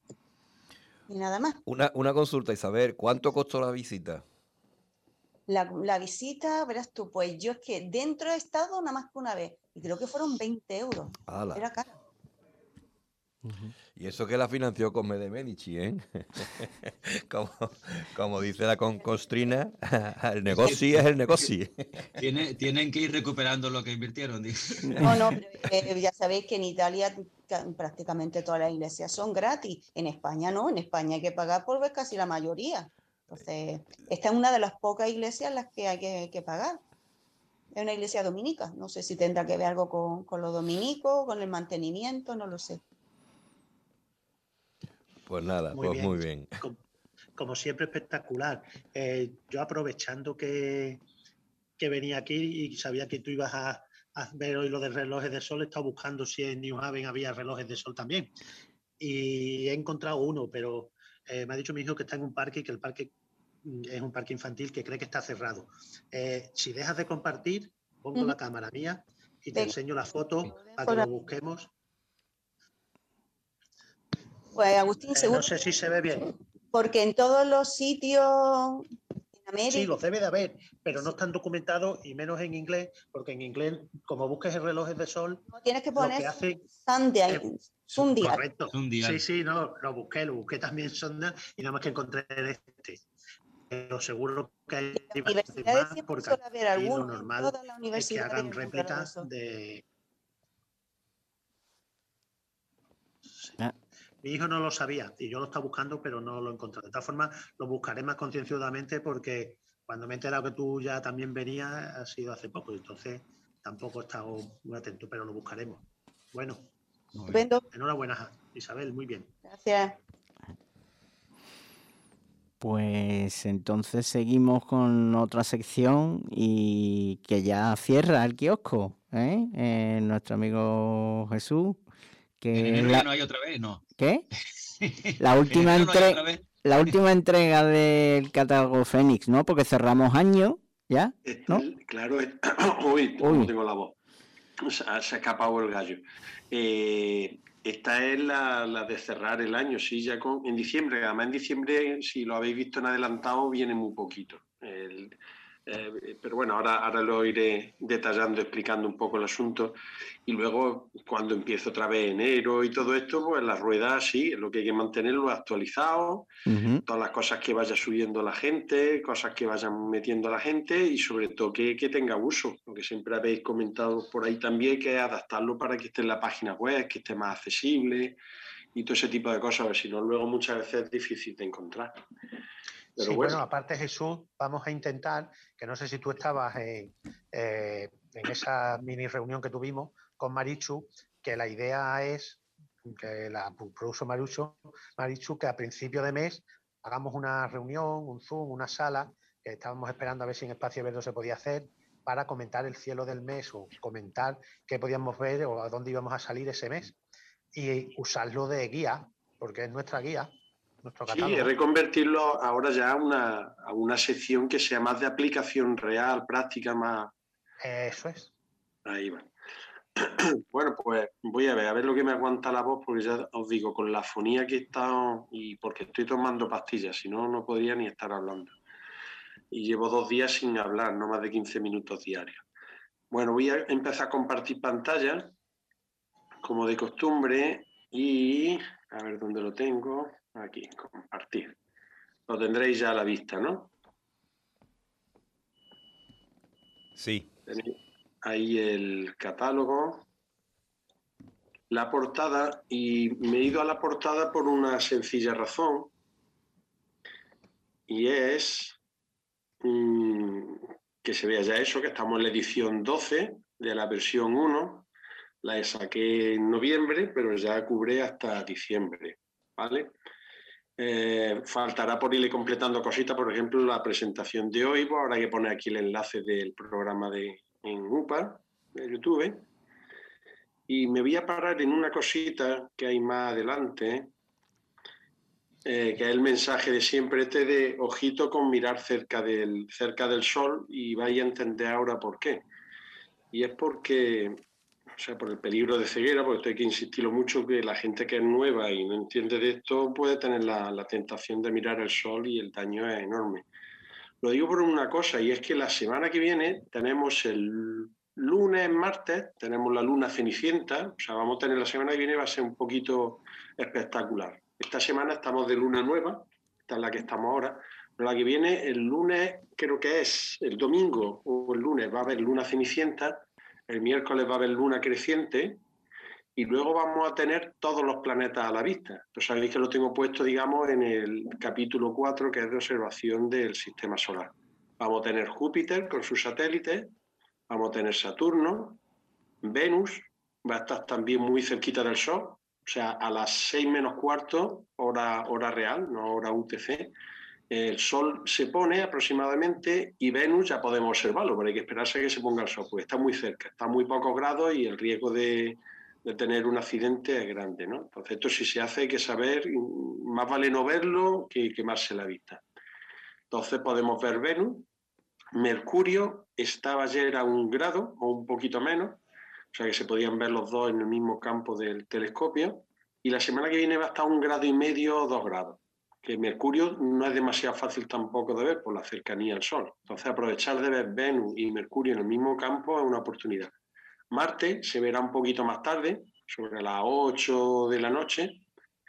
Y nada más. Una, una consulta, Isabel, ¿cuánto costó la visita? La, la visita, verás tú, pues yo es que dentro he estado nada más que una vez y creo que fueron veinte euros. ¡Hala! Era cara. Uh-huh. Y eso que la financió Comé de Medici, ¿eh? como, como dice la concostrina, el negocio es el negocio. Tiene, tienen que ir recuperando lo que invirtieron. No, no, pero eh, ya sabéis que en Italia prácticamente todas las iglesias son gratis. En España no, en España hay que pagar por ver casi la mayoría. Entonces, esta es una de las pocas iglesias en las que hay que, que pagar. Es una iglesia dominica. No sé si tendrá que ver algo con, con los dominicos, con el mantenimiento, no lo sé. Pues nada, muy pues bien. muy bien. Como, como siempre, espectacular. Eh, yo aprovechando que, que venía aquí y sabía que tú ibas a, a ver hoy lo de relojes de sol, he estado buscando si en New Haven había relojes de sol también. Y he encontrado uno, pero eh, me ha dicho mi hijo que está en un parque y que el parque es un parque infantil que cree que está cerrado. Eh, si dejas de compartir, pongo uh-huh. la cámara mía y te Ven. enseño la foto para que lo busquemos. Pues Agustín, eh, no sé si se ve bien. Porque en todos los sitios en América... Sí, los debe de haber, pero no están documentados y menos en inglés, porque en inglés, como busques el reloj de sol, no, tienes que poner lo que hace... Sundial. Es, Sundial. Correcto. Sundial. Sí, sí, no, lo busqué, lo busqué también Sundial y nada más que encontré este. Pero seguro que hay más porque haber alguno, lo normal es que hagan réplicas de... Ah. Mi hijo no lo sabía y yo lo estaba buscando, pero no lo encontré. De todas formas, lo buscaré más concienzudamente porque cuando me he enterado que tú ya también venías, ha sido hace poco. Entonces, tampoco he estado muy atento, pero lo buscaremos. Bueno, enhorabuena, Isabel, muy bien. Gracias. Pues entonces seguimos con otra sección y que ya cierra el kiosco, ¿eh? Eh, nuestro amigo Jesús. Que en la... no hay otra vez, ¿no? ¿Qué? La última, entre... no la última entrega del catálogo Fénix, ¿no? Porque cerramos año ¿Ya? ¿No? Claro, uy, no tengo la voz. Se ha, se ha escapado el gallo. Eh, esta es la, la de cerrar el año, sí, ya con, en diciembre. Además, en diciembre, si lo habéis visto en adelantado, viene muy poquito. El, eh, pero bueno, ahora, ahora lo iré detallando, explicando un poco el asunto. Y luego, cuando empiece otra vez enero y todo esto, pues las ruedas, sí, lo que hay que mantenerlo actualizado. Uh-huh. Todas las cosas que vaya subiendo la gente, cosas que vayan metiendo la gente y sobre todo que, que tenga uso, lo que siempre habéis comentado por ahí también, que es adaptarlo para que esté en la página web, que esté más accesible y todo ese tipo de cosas, si no luego muchas veces es difícil de encontrar. Pero sí, bueno. bueno, aparte Jesús, vamos a intentar, que no sé si tú estabas en, eh, en esa mini reunión que tuvimos con Marichu, que la idea es que la produjo Marichu, Marichu, que a principio de mes hagamos una reunión, un Zoom, una sala, que estábamos esperando a ver si en Espacio Verde se podía hacer, para comentar el cielo del mes o comentar qué podíamos ver o a dónde íbamos a salir ese mes. Y usarlo de guía, porque es nuestra guía, nuestro catálogo. Sí, es reconvertirlo ahora ya a una, a una sección que sea más de aplicación real, práctica, más... Eso es. Ahí va. Bueno, pues voy a ver, a ver lo que me aguanta la voz, porque ya os digo, con la afonía que he estado y porque estoy tomando pastillas, si no, no podría ni estar hablando. Y llevo dos días sin hablar, no más de quince minutos diarios. Bueno, voy a empezar a compartir pantalla, como de costumbre, y a ver dónde lo tengo. Aquí, compartir. Lo tendréis ya a la vista, ¿no? Sí. Tenéis ahí el catálogo, la portada, y me he ido a la portada por una sencilla razón, y es mmm, que se vea ya eso, que estamos en la edición doce de la versión uno, la saqué en noviembre, pero ya cubre hasta diciembre, ¿vale? Eh, faltará por irle completando cositas, por ejemplo, la presentación de hoy, pues ahora hay que poner aquí el enlace del programa de, en U P A, de YouTube, y me voy a parar en una cosita que hay más adelante, eh, que es el mensaje de siempre este de ojito con mirar cerca del, cerca del sol, y vais a entender ahora por qué. Y es porque... O sea, por el peligro de ceguera, porque esto hay que insistirlo mucho, que la gente que es nueva y no entiende de esto puede tener la, la tentación de mirar el sol y el daño es enorme. Lo digo por una cosa, y es que la semana que viene tenemos el lunes, martes, tenemos la luna cenicienta, o sea, vamos a tener la semana que viene, va a ser un poquito espectacular. Esta semana estamos de luna nueva, esta es la que estamos ahora, pero la que viene, el lunes, creo que es el domingo o el lunes, va a haber luna cenicienta. El miércoles va a haber luna creciente y luego vamos a tener todos los planetas a la vista. Entonces sabéis que lo tengo puesto, digamos, en el capítulo cuatro, que es de observación del sistema solar. Vamos a tener Júpiter con sus satélites, vamos a tener Saturno, Venus, va a estar también muy cerquita del Sol, o sea, a las seis menos cuarto, hora, hora real, no hora U T C. El Sol se pone aproximadamente y Venus ya podemos observarlo, pero hay que esperarse a que se ponga el Sol, porque está muy cerca, está a muy pocos grados y el riesgo de, de tener un accidente es grande, ¿no? Entonces esto si se hace hay que saber, más vale no verlo que quemarse la vista. Entonces podemos ver Venus, Mercurio estaba ayer a un grado o un poquito menos, o sea que se podían ver los dos en el mismo campo del telescopio, y la semana que viene va a estar a un grado y medio o dos grados. Que Mercurio no es demasiado fácil tampoco de ver por la cercanía al Sol. Entonces, aprovechar de ver Venus y Mercurio en el mismo campo es una oportunidad. Marte se verá un poquito más tarde, sobre las ocho de la noche,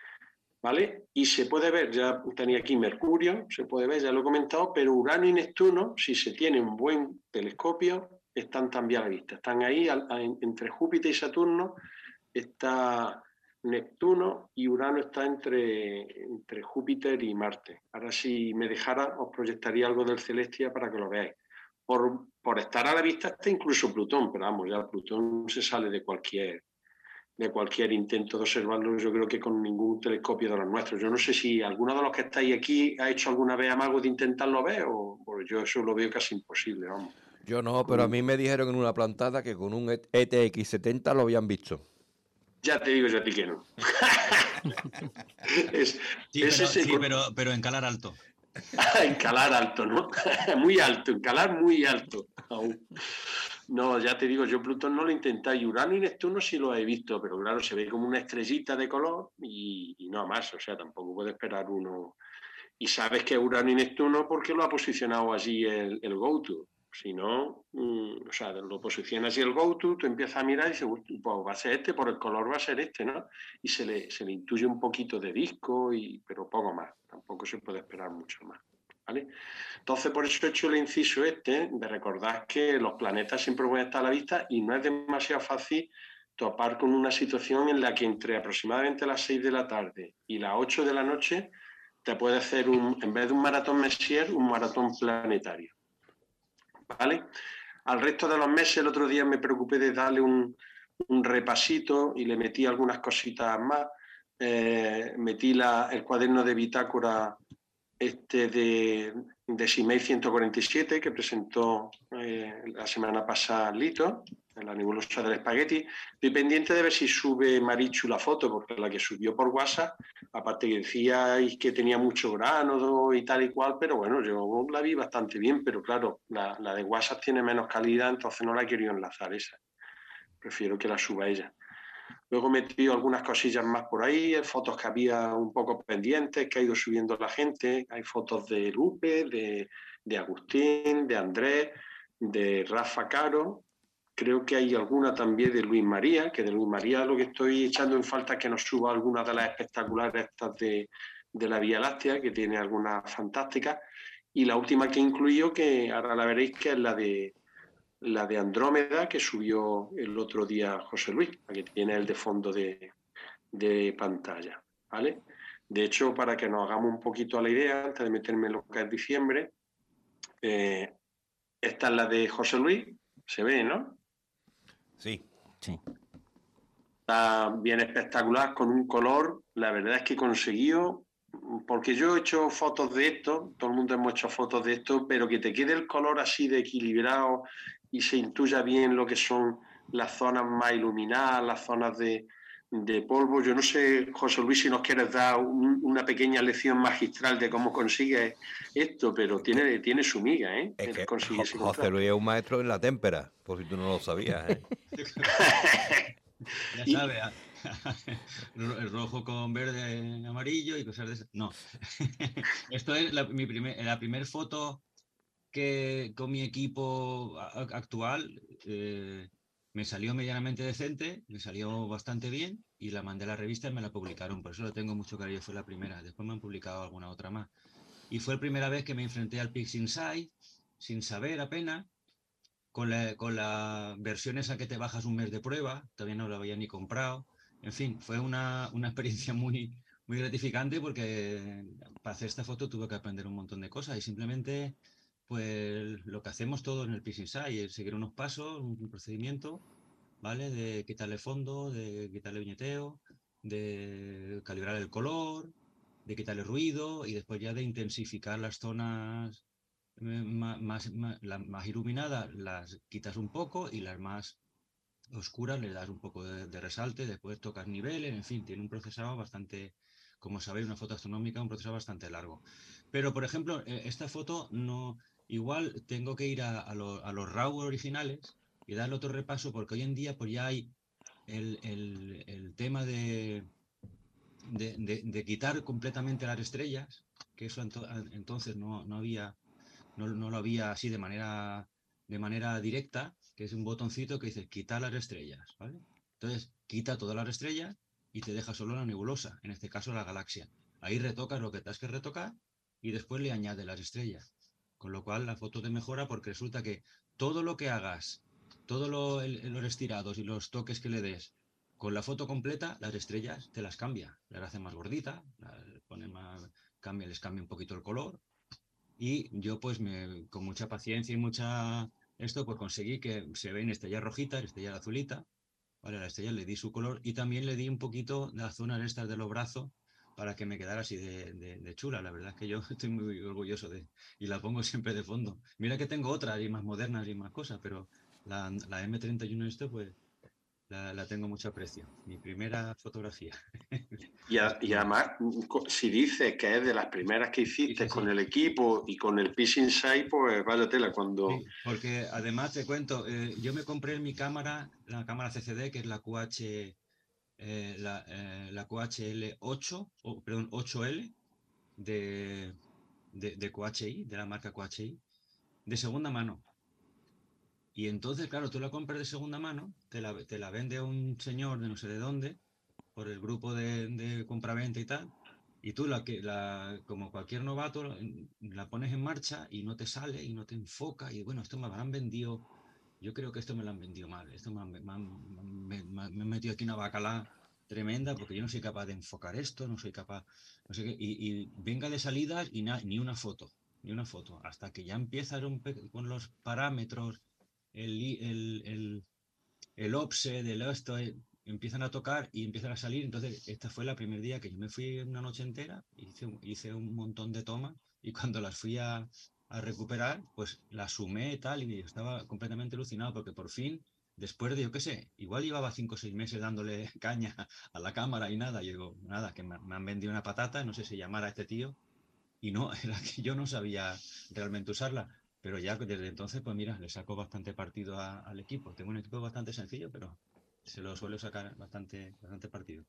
¿vale? Y se puede ver, ya tenía aquí Mercurio, se puede ver, ya lo he comentado, pero Urano y Neptuno, si se tiene un buen telescopio, están también a la vista. Están ahí, entre Júpiter y Saturno, está... Neptuno, y Urano está entre, entre Júpiter y Marte. Ahora, si me dejara, os proyectaría algo del Celestia para que lo veáis. Por, por estar a la vista está incluso Plutón, pero vamos, ya Plutón se sale de cualquier, de cualquier intento de observarlo, yo creo que con ningún telescopio de los nuestros. Yo no sé si alguno de los que estáis aquí ha hecho alguna vez amago de intentarlo ver, o pues yo eso lo veo casi imposible, vamos. Yo no, pero a mí me dijeron en una plantada que con un E T X setenta lo habían visto. Ya te digo yo a ti que no. es, sí, pero, sí pero, pero en calar alto. Encalar alto, ¿no? Muy alto, encalar muy alto aún. No, ya te digo, yo Plutón no lo he intentado y Urano y Neptuno sí lo he visto, pero claro, se ve como una estrellita de color y, y no más, o sea, tampoco puede esperar uno. Y sabes que Urano y Neptuno porque lo ha posicionado allí el, el GoTo. Si no, mm, o sea, lo posiciona así el GoTo, tú empiezas a mirar y dices, pues va a ser este, por el color va a ser este, ¿no? Y se le, se le intuye un poquito de disco, y, pero poco más, tampoco se puede esperar mucho más, ¿vale? Entonces, por eso he hecho el inciso este, de recordar que los planetas siempre pueden estar a la vista y no es demasiado fácil topar con una situación en la que entre aproximadamente las seis de la tarde y las ocho de la noche te puede hacer, un, en vez de un maratón Messier, un maratón planetario. ¿Vale? Al resto de los meses, el otro día me preocupé de darle un, un repasito y le metí algunas cositas más. Eh, metí la, el cuaderno de bitácora este de, de Simei ciento cuarenta y siete que presentó eh, la semana pasada Lito, en la nebulosa del espagueti. Estoy pendiente de ver si sube Marichu la foto, porque la que subió por WhatsApp, aparte que decíais que tenía mucho grano y tal y cual, pero bueno, yo la vi bastante bien, pero claro, la, la de WhatsApp tiene menos calidad, entonces no la he querido enlazar esa. Prefiero que la suba ella. Luego he metido algunas cosillas más por ahí, fotos que había un poco pendientes, que ha ido subiendo la gente. Hay fotos de Lupe, de, de Agustín, de Andrés, de Rafa Caro. Creo que hay alguna también de Luis María, que de Luis María lo que estoy echando en falta es que nos suba algunas de las espectaculares estas de, de la Vía Láctea, que tiene algunas fantásticas. Y la última que he incluido, que ahora la veréis, que es la de la de Andrómeda, que subió el otro día José Luis, la que tiene el de fondo de, de pantalla, ¿vale? De hecho, para que nos hagamos un poquito a la idea, antes de meterme en lo que es diciembre, eh, esta es la de José Luis, se ve, ¿no? Sí. Sí. Está bien espectacular, con un color, la verdad es que he conseguido, porque yo he hecho fotos de esto, todo el mundo hemos hecho fotos de esto, pero que te quede el color así de equilibrado y se intuya bien lo que son las zonas más iluminadas, las zonas de, de polvo. Yo no sé, José Luis, si nos quieres dar un, una pequeña lección magistral de cómo consigues esto, pero tiene, tiene su miga, ¿eh? Es que Consigue ese Jo- José contraste. Luis es un maestro en la témpera, por si tú no lo sabías, ¿eh? Ya Y- sabes, a- el rojo con verde, amarillo y cosas de esas. No. Esto es la, mi primer, la primera foto que con mi equipo a- a- actual eh, me salió medianamente decente, me salió bastante bien y la mandé a la revista y me la publicaron. Por eso le tengo mucho cariño, fue la primera. Después me han publicado alguna otra más. Y fue la primera vez que me enfrenté al PixInsight sin saber apenas, con la, con la versión esa que te bajas un mes de prueba, todavía no la había ni comprado. En fin, fue una, una experiencia muy, muy gratificante porque para hacer esta foto tuve que aprender un montón de cosas y simplemente pues lo que hacemos todos en el PixInsight es seguir unos pasos, un procedimiento, ¿vale? De quitarle fondo, de quitarle viñeteo, de calibrar el color, de quitarle ruido y después ya de intensificar las zonas eh, más, más, más, las más iluminadas las quitas un poco y las más oscuras le das un poco de, de resalte, después tocas niveles, en fin, tiene un procesado bastante, como sabéis, una foto astronómica, un procesado bastante largo. Pero, por ejemplo, eh, esta foto no, igual tengo que ir a, a, lo, a los RAW originales y darle otro repaso porque hoy en día pues ya hay el, el, el tema de, de, de, de, quitar completamente las estrellas, que eso ento, entonces no, no había, no, no lo había así de manera, de manera directa, que es un botoncito que dice quitar las estrellas, ¿vale? Entonces quita todas las estrellas y te deja solo la nebulosa, en este caso la galaxia. Ahí retocas lo que tengas que retocar y después le añades las estrellas. Con lo cual la foto te mejora porque resulta que todo lo que hagas, todos lo, los estirados y los toques que le des, con la foto completa, las estrellas te las cambia, las hace más gorditas, pone más, cambia, les cambia un poquito el color. Y yo pues me, con mucha paciencia y mucha esto, pues conseguí que se ven estrellas rojitas, estrellas azulitas, ¿vale? A la estrella le di su color y también le di un poquito de las zonas estas de los brazos para que me quedara así de, de, de chula. La verdad es que yo estoy muy orgulloso de, y la pongo siempre de fondo. Mira que tengo otras y más modernas y más cosas, pero la, la eme treinta y uno este pues la, la tengo mucho aprecio. Mi primera fotografía. Y, a, y además, si dices que es de las primeras que hiciste sí, sí, con sí. el equipo y con el Peace Insight, pues vaya tela cuando... Sí, porque además te cuento, eh, yo me compré mi cámara, la cámara C C D, que es la Q H, eh, la, eh, la Q H L ocho, o, perdón, ocho L de, de, de Q H I, de la marca Q H I, de segunda mano. Y entonces, claro, tú la compras de segunda mano, te la, te la vende un señor de no sé de dónde, por el grupo de, de compraventa y tal, y tú, la que, la, como cualquier novato, la pones en marcha y no te sale y no te enfoca, y bueno, esto me lo han vendido, yo creo que esto me lo han vendido mal, esto me han, me han, me, me han metido aquí una bacala tremenda porque yo no soy capaz de enfocar esto, no soy capaz, no sé qué, y, y venga de salidas y na, ni una foto, ni una foto, hasta que ya empieza a romper con los parámetros, el, el, el, el offset, el esto, empiezan a tocar y empiezan a salir. Entonces, esta fue el primer día que yo me fui una noche entera, hice, hice un montón de tomas y cuando las fui a, a recuperar, pues las sumé y tal y estaba completamente alucinado porque por fin, después de, yo qué sé, igual llevaba cinco o seis meses dándole caña a la cámara y nada, y digo, nada, que me, me han vendido una patata, no sé si llamar a este tío, y no, era que yo no sabía realmente usarla. Pero ya desde entonces, pues mira, le saco bastante partido a, al equipo. Tengo un equipo bastante sencillo, pero se lo suelo sacar bastante, bastante partido.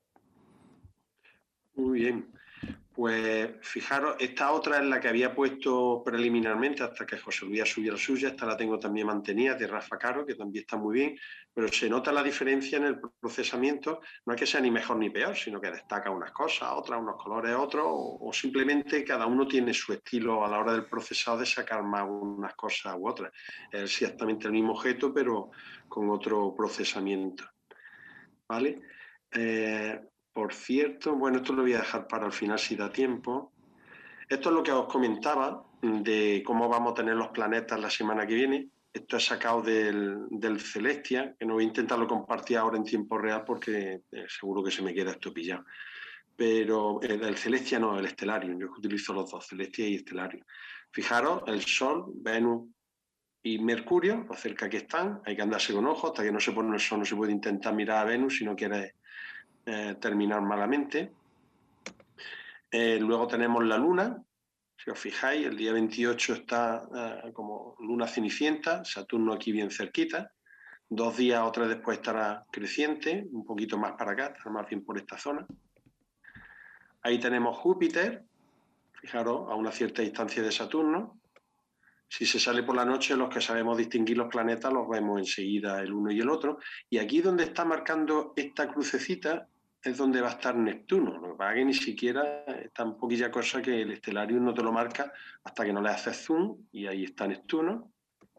Muy bien. Pues fijaros, esta otra es la que había puesto preliminarmente hasta que José Luis subió la suya. Esta la tengo también mantenida, de Rafa Caro, que también está muy bien, pero se nota la diferencia en el procesamiento. No es que sea ni mejor ni peor, sino que destaca unas cosas, otras, unos colores, otros, o, o simplemente cada uno tiene su estilo a la hora del procesado de sacar más unas cosas u otras. Es exactamente el mismo objeto, pero con otro procesamiento. ¿Vale? Eh, Por cierto, bueno, esto lo voy a dejar para el final si da tiempo. Esto es lo que os comentaba de cómo vamos a tener los planetas la semana que viene. Esto es sacado del, del Celestia, que no voy a intentarlo compartir ahora en tiempo real porque eh, seguro que se me queda esto pillado. Pero el, el Celestia no, el Stellarium. Yo utilizo los dos, Celestia y Stellarium. Fijaros, el Sol, Venus y Mercurio, lo cerca que están. Hay que andarse con ojo. Hasta que no se pone el Sol no se puede intentar mirar a Venus si no quieres Eh, terminar malamente. Eh, luego tenemos la luna, si os fijáis, el día veintiocho está eh, como luna cenicienta, Saturno aquí bien cerquita, dos días o tres después estará creciente, un poquito más para acá, estará más bien por esta zona. Ahí tenemos Júpiter, fijaros, a una cierta distancia de Saturno. Si se sale por la noche, los que sabemos distinguir los planetas los vemos enseguida el uno y el otro. Y aquí donde está marcando esta crucecita es donde va a estar Neptuno. Lo que pasa es que ni siquiera es tan poquilla cosa que el Stellarium no te lo marca hasta que no le haces zoom y ahí está Neptuno.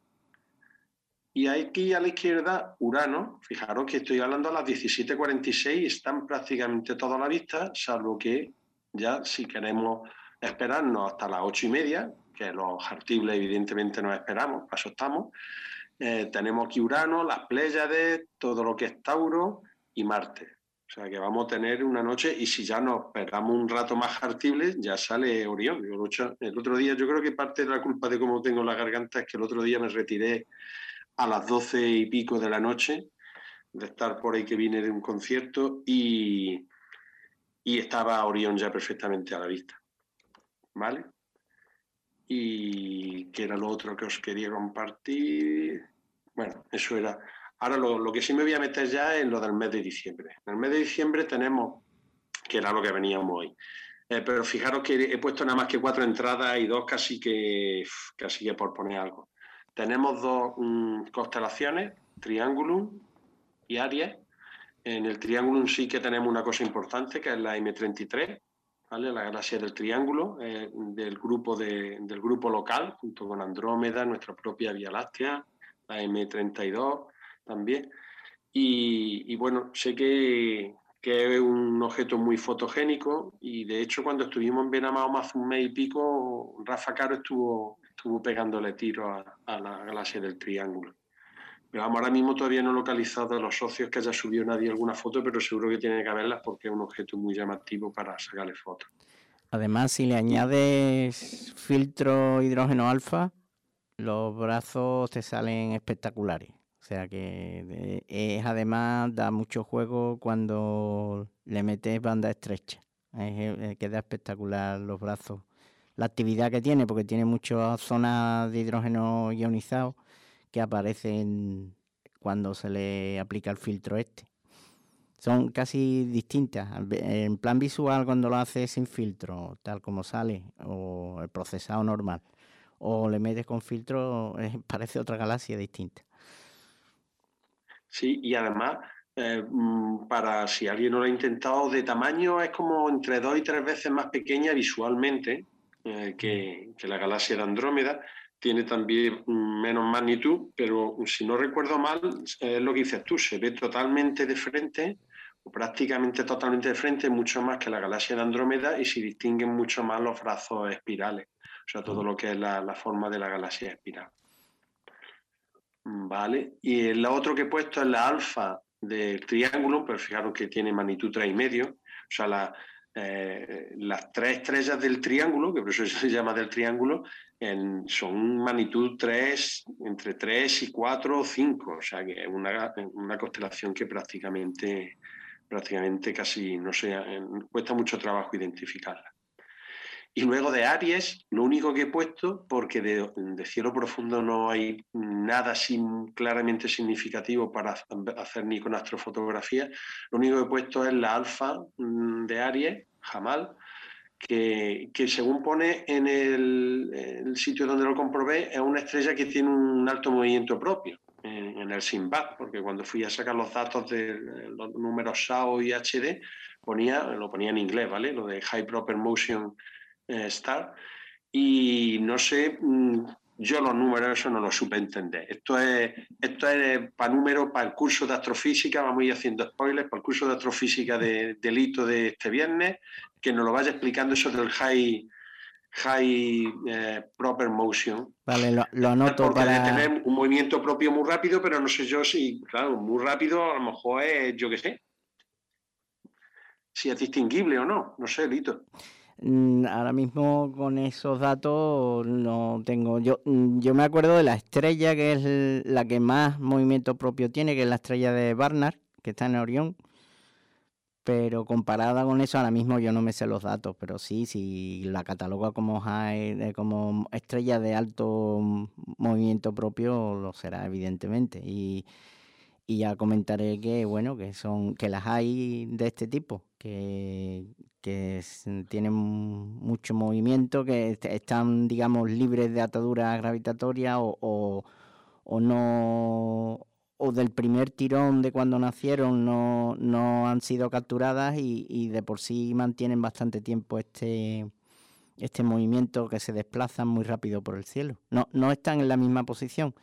Y aquí a la izquierda Urano. Fijaros que estoy hablando a las diecisiete cuarenta y seis, están prácticamente todas a la vista, salvo que ya si queremos esperarnos hasta las ocho y media, que los Hartibles evidentemente nos esperamos, para eso estamos. Eh, tenemos aquí Urano, las Pléyades, todo lo que es Tauro y Marte. O sea que vamos a tener una noche y si ya nos esperamos un rato más Hartibles, ya sale Orión. Yo, el otro día, yo creo que parte de la culpa de cómo tengo la garganta es que el otro día me retiré a las doce y pico de la noche, de estar por ahí que vine de un concierto y, y estaba Orión ya perfectamente a la vista. ¿Vale? Y que era lo otro que os quería compartir. Bueno, eso era. Ahora lo, lo que sí me voy a meter ya es en lo del mes de diciembre. En el mes de diciembre tenemos, que era lo que veníamos hoy, eh, pero fijaros que he puesto nada más que cuatro entradas y dos casi que, casi que por poner algo. Tenemos dos um, constelaciones, Triangulum y Aries. En el Triangulum sí que tenemos una cosa importante, que es la M treinta y tres, ¿vale? La galaxia del Triángulo, eh, del, grupo de, del grupo local, junto con Andrómeda, nuestra propia Vía Láctea, la M treinta y dos también. Y, y bueno, sé que, que es un objeto muy fotogénico y de hecho cuando estuvimos en Benamao hace un mes y pico, Rafa Caro estuvo, estuvo pegándole tiro a, a la galaxia del Triángulo. Pero vamos, ahora mismo todavía no he localizado a los socios que haya subido nadie alguna foto, pero seguro que tiene que haberlas porque es un objeto muy llamativo para sacarle fotos. Además, si le añades filtro hidrógeno alfa, los brazos te salen espectaculares. O sea que eh, es además da mucho juego cuando le metes banda estrecha. Eh, eh, queda espectacular los brazos. La actividad que tiene, porque tiene muchas zonas de hidrógeno ionizado que aparecen cuando se le aplica el filtro este. Son casi distintas. En plan visual, cuando lo haces sin filtro, tal como sale, o el procesado normal, o le metes con filtro, eh, parece otra galaxia distinta. Sí, y además, eh, para si alguien no lo ha intentado, de tamaño es como entre dos y tres veces más pequeña visualmente eh, que, que la galaxia de Andrómeda. Tiene también menos magnitud, pero si no recuerdo mal, es lo que dices tú, se ve totalmente de frente, o prácticamente totalmente de frente, mucho más que la galaxia de Andrómeda, y se distinguen mucho más los brazos espirales, o sea, todo lo que es la, la forma de la galaxia espiral. Vale, y el otro que he puesto es la alfa del triángulo, pero fijaros que tiene magnitud tres y medio, o sea, la, eh, las tres estrellas del triángulo, que por eso se llama del triángulo, en, son magnitud tres, entre tres y cuatro o cinco, o sea, que es una, una constelación que prácticamente, prácticamente casi, no sé, cuesta mucho trabajo identificarla. Y luego de Aries, lo único que he puesto, porque de, de cielo profundo no hay nada sin, claramente significativo para hacer ni con astrofotografía, lo único que he puesto es la alfa de Aries, Jamal, que, que según pone en el, el sitio donde lo comprobé, es una estrella que tiene un alto movimiento propio en, en el SIMBAD, porque cuando fui a sacar los datos de los números S A O y H D, ponía, lo ponía en inglés, ¿vale? Lo de High Proper Motion Star, y no sé, yo los números eso no los supe entender. Esto es, esto es para números, para el curso de astrofísica, vamos a ir haciendo spoilers, para el curso de astrofísica de, del hito de este viernes, que nos lo vaya explicando eso del high, high eh, proper motion. Vale, lo, lo anoto porque para... de tener un movimiento propio muy rápido, pero no sé yo si, claro, muy rápido a lo mejor es, yo qué sé, si es distinguible o no, no sé, Lito. Ahora mismo con esos datos no tengo. Yo, yo me acuerdo de la estrella, que es la que más movimiento propio tiene, que es la estrella de Barnard, que está en Orión. Pero comparada con eso, ahora mismo yo no me sé los datos, pero sí, si la cataloga como high, como estrella de alto movimiento propio, lo será evidentemente. Y, y ya comentaré que bueno, que son, que las hay de este tipo, que, que tienen mucho movimiento, que están, digamos, libres de ataduras gravitatorias o, o, o no, o del primer tirón de cuando nacieron no, no han sido capturadas y, y de por sí mantienen bastante tiempo este, este movimiento, que se desplazan muy rápido por el cielo. No, no están en la misma posición.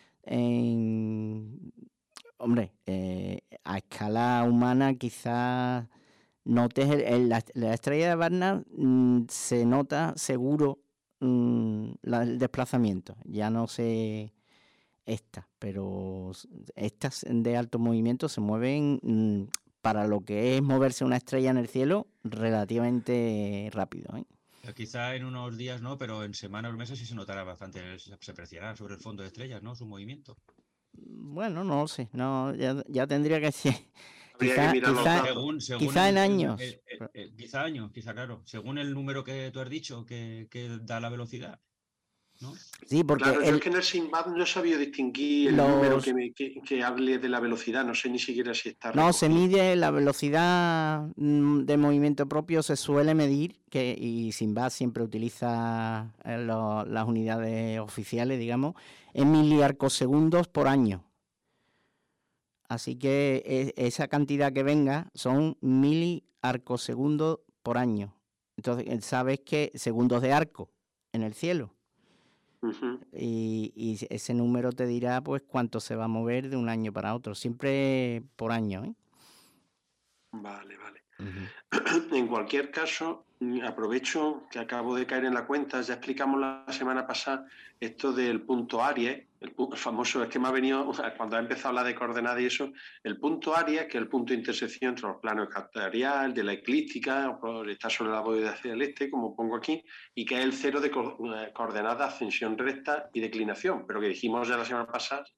En, hombre, eh, a escala humana quizás notes el, el, la, la estrella de Barnard, mmm, se nota seguro mmm, la, el desplazamiento. Ya no sé esta, pero estas de alto movimiento se mueven mmm, para lo que es moverse una estrella en el cielo relativamente rápido, ¿eh? Quizá en unos días no, pero en semanas o meses sí se notará bastante, se apreciará sobre el fondo de estrellas, ¿no? Su movimiento. Bueno, no lo sé, no, ya, ya tendría que ser. Quizá, quizá, quizá, según, según quizá el, en años. El, el, el, el, quizá años, quizá claro. Según el número que tú has dicho que, que da la velocidad, ¿no? Sí, porque claro, el, yo es que en el SIMBAD no he sabido distinguir el los, número que, me, que, que hable de la velocidad, no sé ni siquiera si está recogido. No, se mide la velocidad de movimiento propio, se suele medir, que y SIMBAD siempre utiliza lo, las unidades oficiales, digamos, en miliarcosegundos por año. Así que es, esa cantidad que venga son miliarcosegundos por año. Entonces, sabes que segundos de arco en el cielo. Uh-huh. Y, y ese número te dirá pues cuánto se va a mover de un año para otro, siempre por año, ¿eh? Vale, vale. Uh-huh. En cualquier caso, aprovecho que acabo de caer en la cuenta, ya explicamos la semana pasada esto del punto Aries, el, el famoso, es que me ha venido, cuando ha empezado a hablar de coordenadas y eso, el punto Aries, que es el punto de intersección entre los planos ecuatorial, de la eclíptica, está sobre la bóveda celeste, como pongo aquí, y que es el cero de co- coordenadas, ascensión recta y declinación, pero que dijimos ya la semana pasada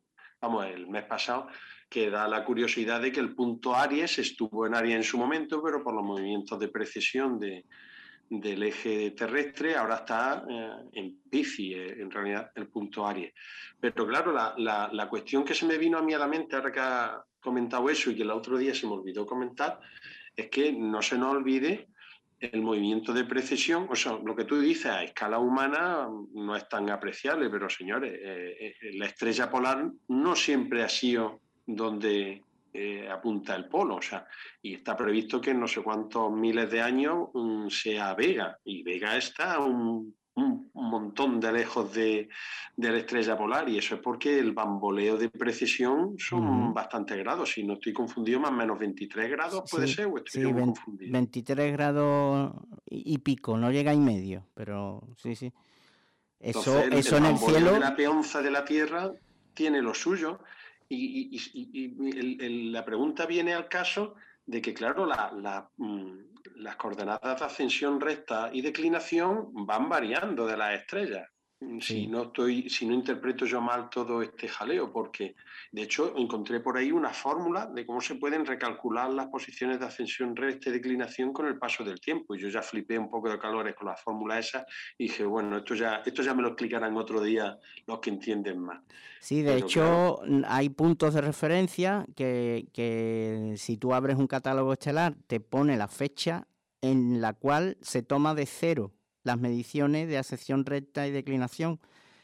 vamos, el mes pasado, que da la curiosidad de que el punto Aries estuvo en Aries en su momento, pero por los movimientos de precesión de, del eje terrestre, ahora está eh, en Piscis, eh, en realidad, el punto Aries. Pero claro, la, la, la cuestión que se me vino a mí a la mente, ahora que ha comentado eso y que el otro día se me olvidó comentar, es que no se nos olvide el movimiento de precesión. O sea, lo que tú dices a escala humana no es tan apreciable, pero señores, eh, eh, la estrella polar no siempre ha sido donde eh, apunta el polo, o sea, y está previsto que en no sé cuántos miles de años um, sea Vega, y Vega está un, un, un montón de lejos de, de la estrella polar, y eso es porque el bamboleo de precesión son uh-huh. bastantes grados. Si no estoy confundido, más o menos veintitrés grados puede sí, ser, o estoy sí, muy veinte, confundido. veintitrés grados y pico, no llega y medio, pero sí, sí. Eso, Entonces, el, eso el en el cielo. De la peonza de la Tierra tiene lo suyo, y, y, y, y el, el, la pregunta viene al caso de que, claro, la, la, mmm, las coordenadas de ascensión recta y declinación van variando de las estrellas. Sí. Si no estoy, si no interpreto yo mal todo este jaleo, porque de hecho encontré por ahí una fórmula de cómo se pueden recalcular las posiciones de ascensión recta y declinación con el paso del tiempo. Y yo ya flipé un poco de calores con la fórmula esa y dije, bueno, esto ya, esto ya me lo explicarán otro día los que entienden más. Sí, de Pero hecho, claro, hay puntos de referencia que, que si tú abres un catálogo estelar te pone la fecha en la cual se toma de cero las mediciones de ascensión recta y declinación,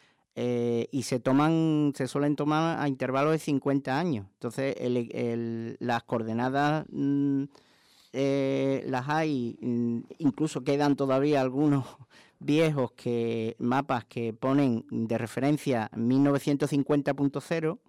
eh, y se toman, se suelen tomar a intervalos de cincuenta años. Entonces, el, el, las coordenadas mmm, eh, las hay, mmm, incluso quedan todavía algunos viejos que mapas que ponen de referencia mil novecientos cincuenta punto cero,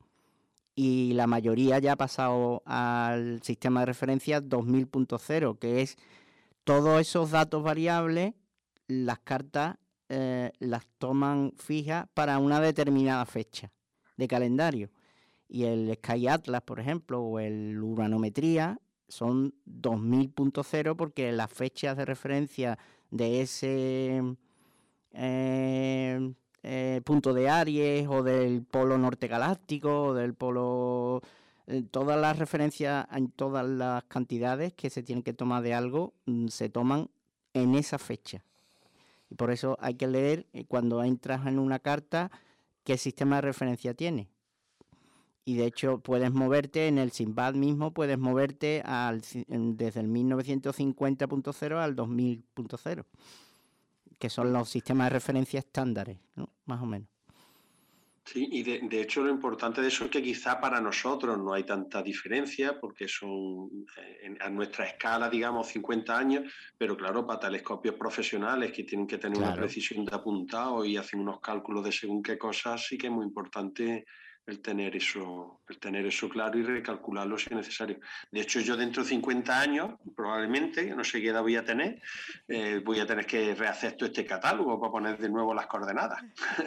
y la mayoría ya ha pasado al sistema de referencia dos mil punto cero, que es todos esos datos variables. Las cartas eh, las toman fijas para una determinada fecha de calendario. Y el Sky Atlas, por ejemplo, o el Uranometría son dos mil punto cero, porque las fechas de referencia de ese eh, eh, punto de Aries o del polo norte galáctico o del polo... Eh, todas las referencias en todas las cantidades que se tienen que tomar de algo mm, se toman en esa fecha. Y por eso hay que leer, cuando entras en una carta, qué sistema de referencia tiene. Y de hecho puedes moverte en el Sinbad mismo, puedes moverte al, desde el mil novecientos cincuenta punto cero al dos mil punto cero, que son los sistemas de referencia estándares, ¿no? Más o menos. Sí, y de, de hecho lo importante de eso es que quizá para nosotros no hay tanta diferencia, porque son eh, a nuestra escala, digamos, cincuenta años, pero claro, para telescopios profesionales que tienen que tener claro. una precisión de apuntado y hacen unos cálculos de según qué cosas, sí que es muy importante el tener eso, el tener eso claro y recalcularlo si es necesario. De hecho, yo dentro de cincuenta años, probablemente, no sé qué edad voy a tener, eh, voy a tener que rehacer todo este catálogo para poner de nuevo las coordenadas.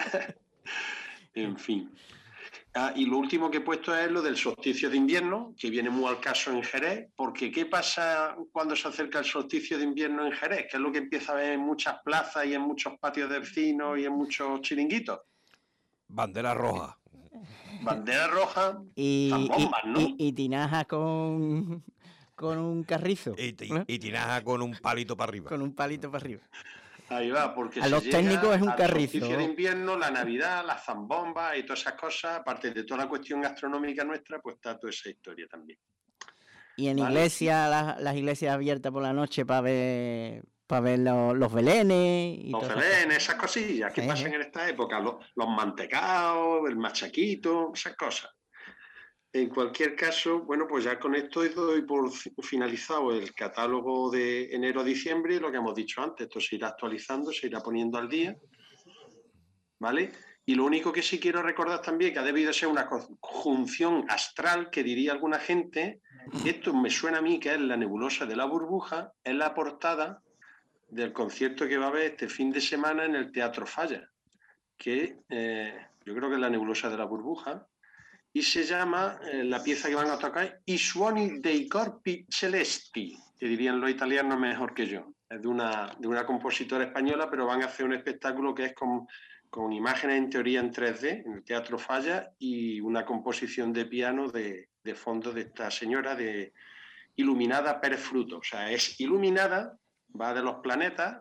En fin. Ah, y lo último que he puesto es lo del solsticio de invierno, que viene muy al caso en Jerez, porque ¿qué pasa cuando se acerca el solsticio de invierno en Jerez? Que es lo que empieza a ver en muchas plazas y en muchos patios de vecinos y en muchos chiringuitos. Bandera roja. Bandera roja, y, zambombas, ¿no? Y, y, y tinaja con, con un carrizo. Y, y, y tinaja con un palito para arriba. Con un palito para arriba. Ahí va, porque a los técnicos es un carrizo. El solsticio de invierno, la Navidad, las zambombas y todas esas cosas, aparte de toda la cuestión gastronómica nuestra, pues está toda esa historia también. Y en ¿vale? iglesia, las, las iglesias abiertas por la noche para ver para ver los, los belenes. Y los belenes, esas cosillas que sí, pasan sí. en esta época, los, los mantecaos, el machaquito, esas cosas. En cualquier caso, bueno, pues ya con esto doy por finalizado el catálogo de enero a diciembre, lo que hemos dicho antes, esto se irá actualizando, se irá poniendo al día, ¿vale? Y lo único que sí quiero recordar también, que ha debido ser una conjunción astral, que diría alguna gente, esto me suena a mí que es la nebulosa de la burbuja, es la portada del concierto que va a haber este fin de semana en el Teatro Falla, que eh, yo creo que es la nebulosa de la burbuja, y se llama, eh, la pieza que van a tocar, I suoni dei corpi celesti, que dirían los italianos mejor que yo. Es de una, de una compositora española, pero van a hacer un espectáculo que es con, con imágenes en teoría en tres D, en el Teatro Falla, y una composición de piano de, de fondo de esta señora, de Iluminada Pérez Fruto. O sea, es iluminada, va de los planetas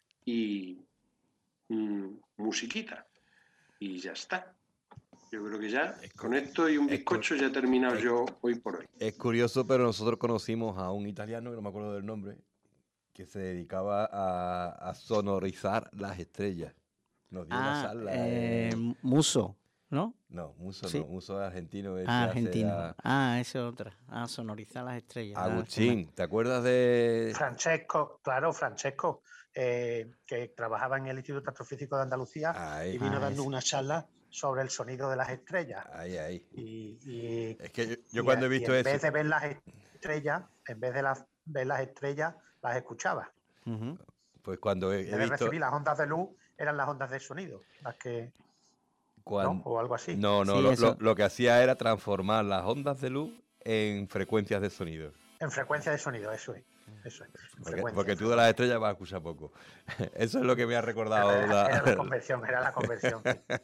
y mmm, musiquita. Y ya está. Yo creo que ya, con esto y un bizcocho, ya he terminado es, yo hoy por hoy. Es curioso, pero nosotros conocimos a un italiano, que no me acuerdo del nombre, que se dedicaba a, a sonorizar las estrellas. Nos dio ah, una sala. Eh, eh... Muso, ¿no? No, Muso ¿Sí? no, Muso es argentino. Ah, argentino. A... Ah, esa es otra. Ah, sonorizar las estrellas. Agustín, ¿te acuerdas de...? Francesco, claro, Francesco, eh, que trabajaba en el Instituto Astrofísico de Andalucía ahí. y vino ah, dando es... una charla sobre el sonido de las estrellas. Ahí, ahí. Y, y, es que yo, yo cuando y, he visto y en eso... En vez de ver las estrellas, en vez de las, ver las estrellas, las escuchaba. Uh-huh. Pues cuando he, he visto... recibir las ondas de luz, eran las ondas de sonido, las que... Cuando... ¿no? O algo así. No, no, sí, lo, lo, lo que hacía era transformar las ondas de luz en frecuencias de sonido. En frecuencias de sonido, eso es. Eso es. Porque, porque tú de las estrellas vas a escuchar poco. Eso es lo que me ha recordado. Era, la, era la conversión, era la conversión.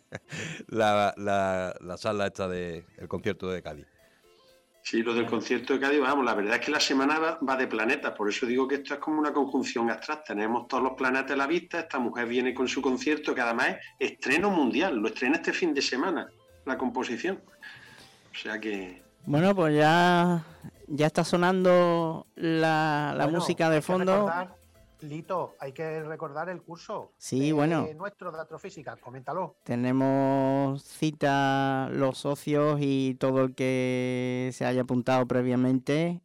la, la, la sala esta del de, concierto de Cádiz. Sí, lo del concierto de Cádiz, vamos, la verdad es que la semana va, va de planetas, por eso digo que esto es como una conjunción abstracta. Tenemos todos los planetas a la vista, esta mujer viene con su concierto, que además es estreno mundial, lo estrena este fin de semana, la composición. O sea que... Bueno, pues ya, ya está sonando la, la bueno, música de fondo. Recordar, Lito, hay que recordar el curso sí, de, bueno, nuestro de astrofísica, coméntalo. Tenemos cita los socios y todo el que se haya apuntado previamente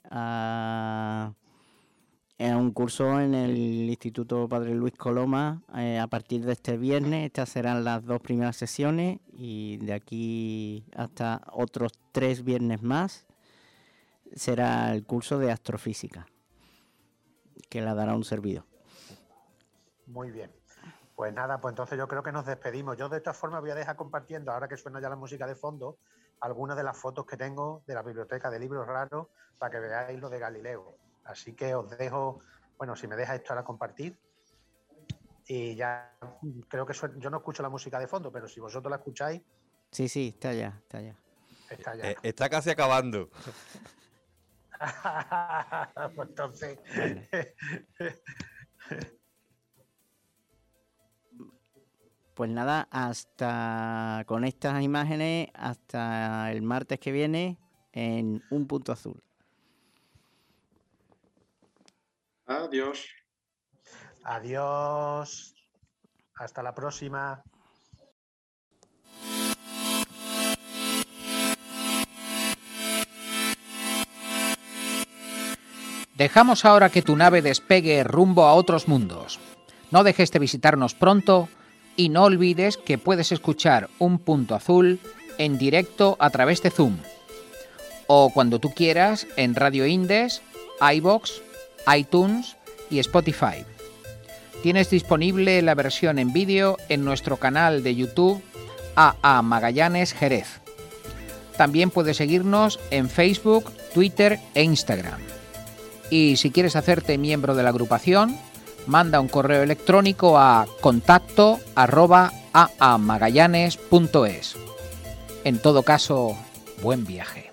a, a un curso en el Instituto Padre Luis Coloma eh, a partir de este viernes. Estas serán las dos primeras sesiones y de aquí hasta otros tres viernes más será el curso de astrofísica, que la dará un servidor. Muy bien. Pues nada, pues entonces yo creo que nos despedimos. Yo de esta forma voy a dejar compartiendo, ahora que suena ya la música de fondo, algunas de las fotos que tengo de la biblioteca de libros raros para que veáis lo de Galileo. Así que os dejo, bueno, si me deja esto ahora compartir. Y ya creo que suena, yo no escucho la música de fondo, pero si vosotros la escucháis... Sí, sí, está ya, está ya. Está ya. Eh, está casi acabando. Pues entonces... Pues nada, hasta con estas imágenes, hasta el martes que viene en Un Punto Azul. Adiós. Adiós. Hasta la próxima. Dejamos ahora que tu nave despegue rumbo a otros mundos. No dejes de visitarnos pronto y no olvides que puedes escuchar Un Punto Azul en directo a través de Zoom o cuando tú quieras en Radio Indes, iVoox, iTunes y Spotify. Tienes disponible la versión en vídeo en nuestro canal de YouTube A A Magallanes Jerez. También puedes seguirnos en Facebook, Twitter e Instagram. Y si quieres hacerte miembro de la agrupación, manda un correo electrónico a contacto arroba aamagallanes punto es. En todo caso, buen viaje.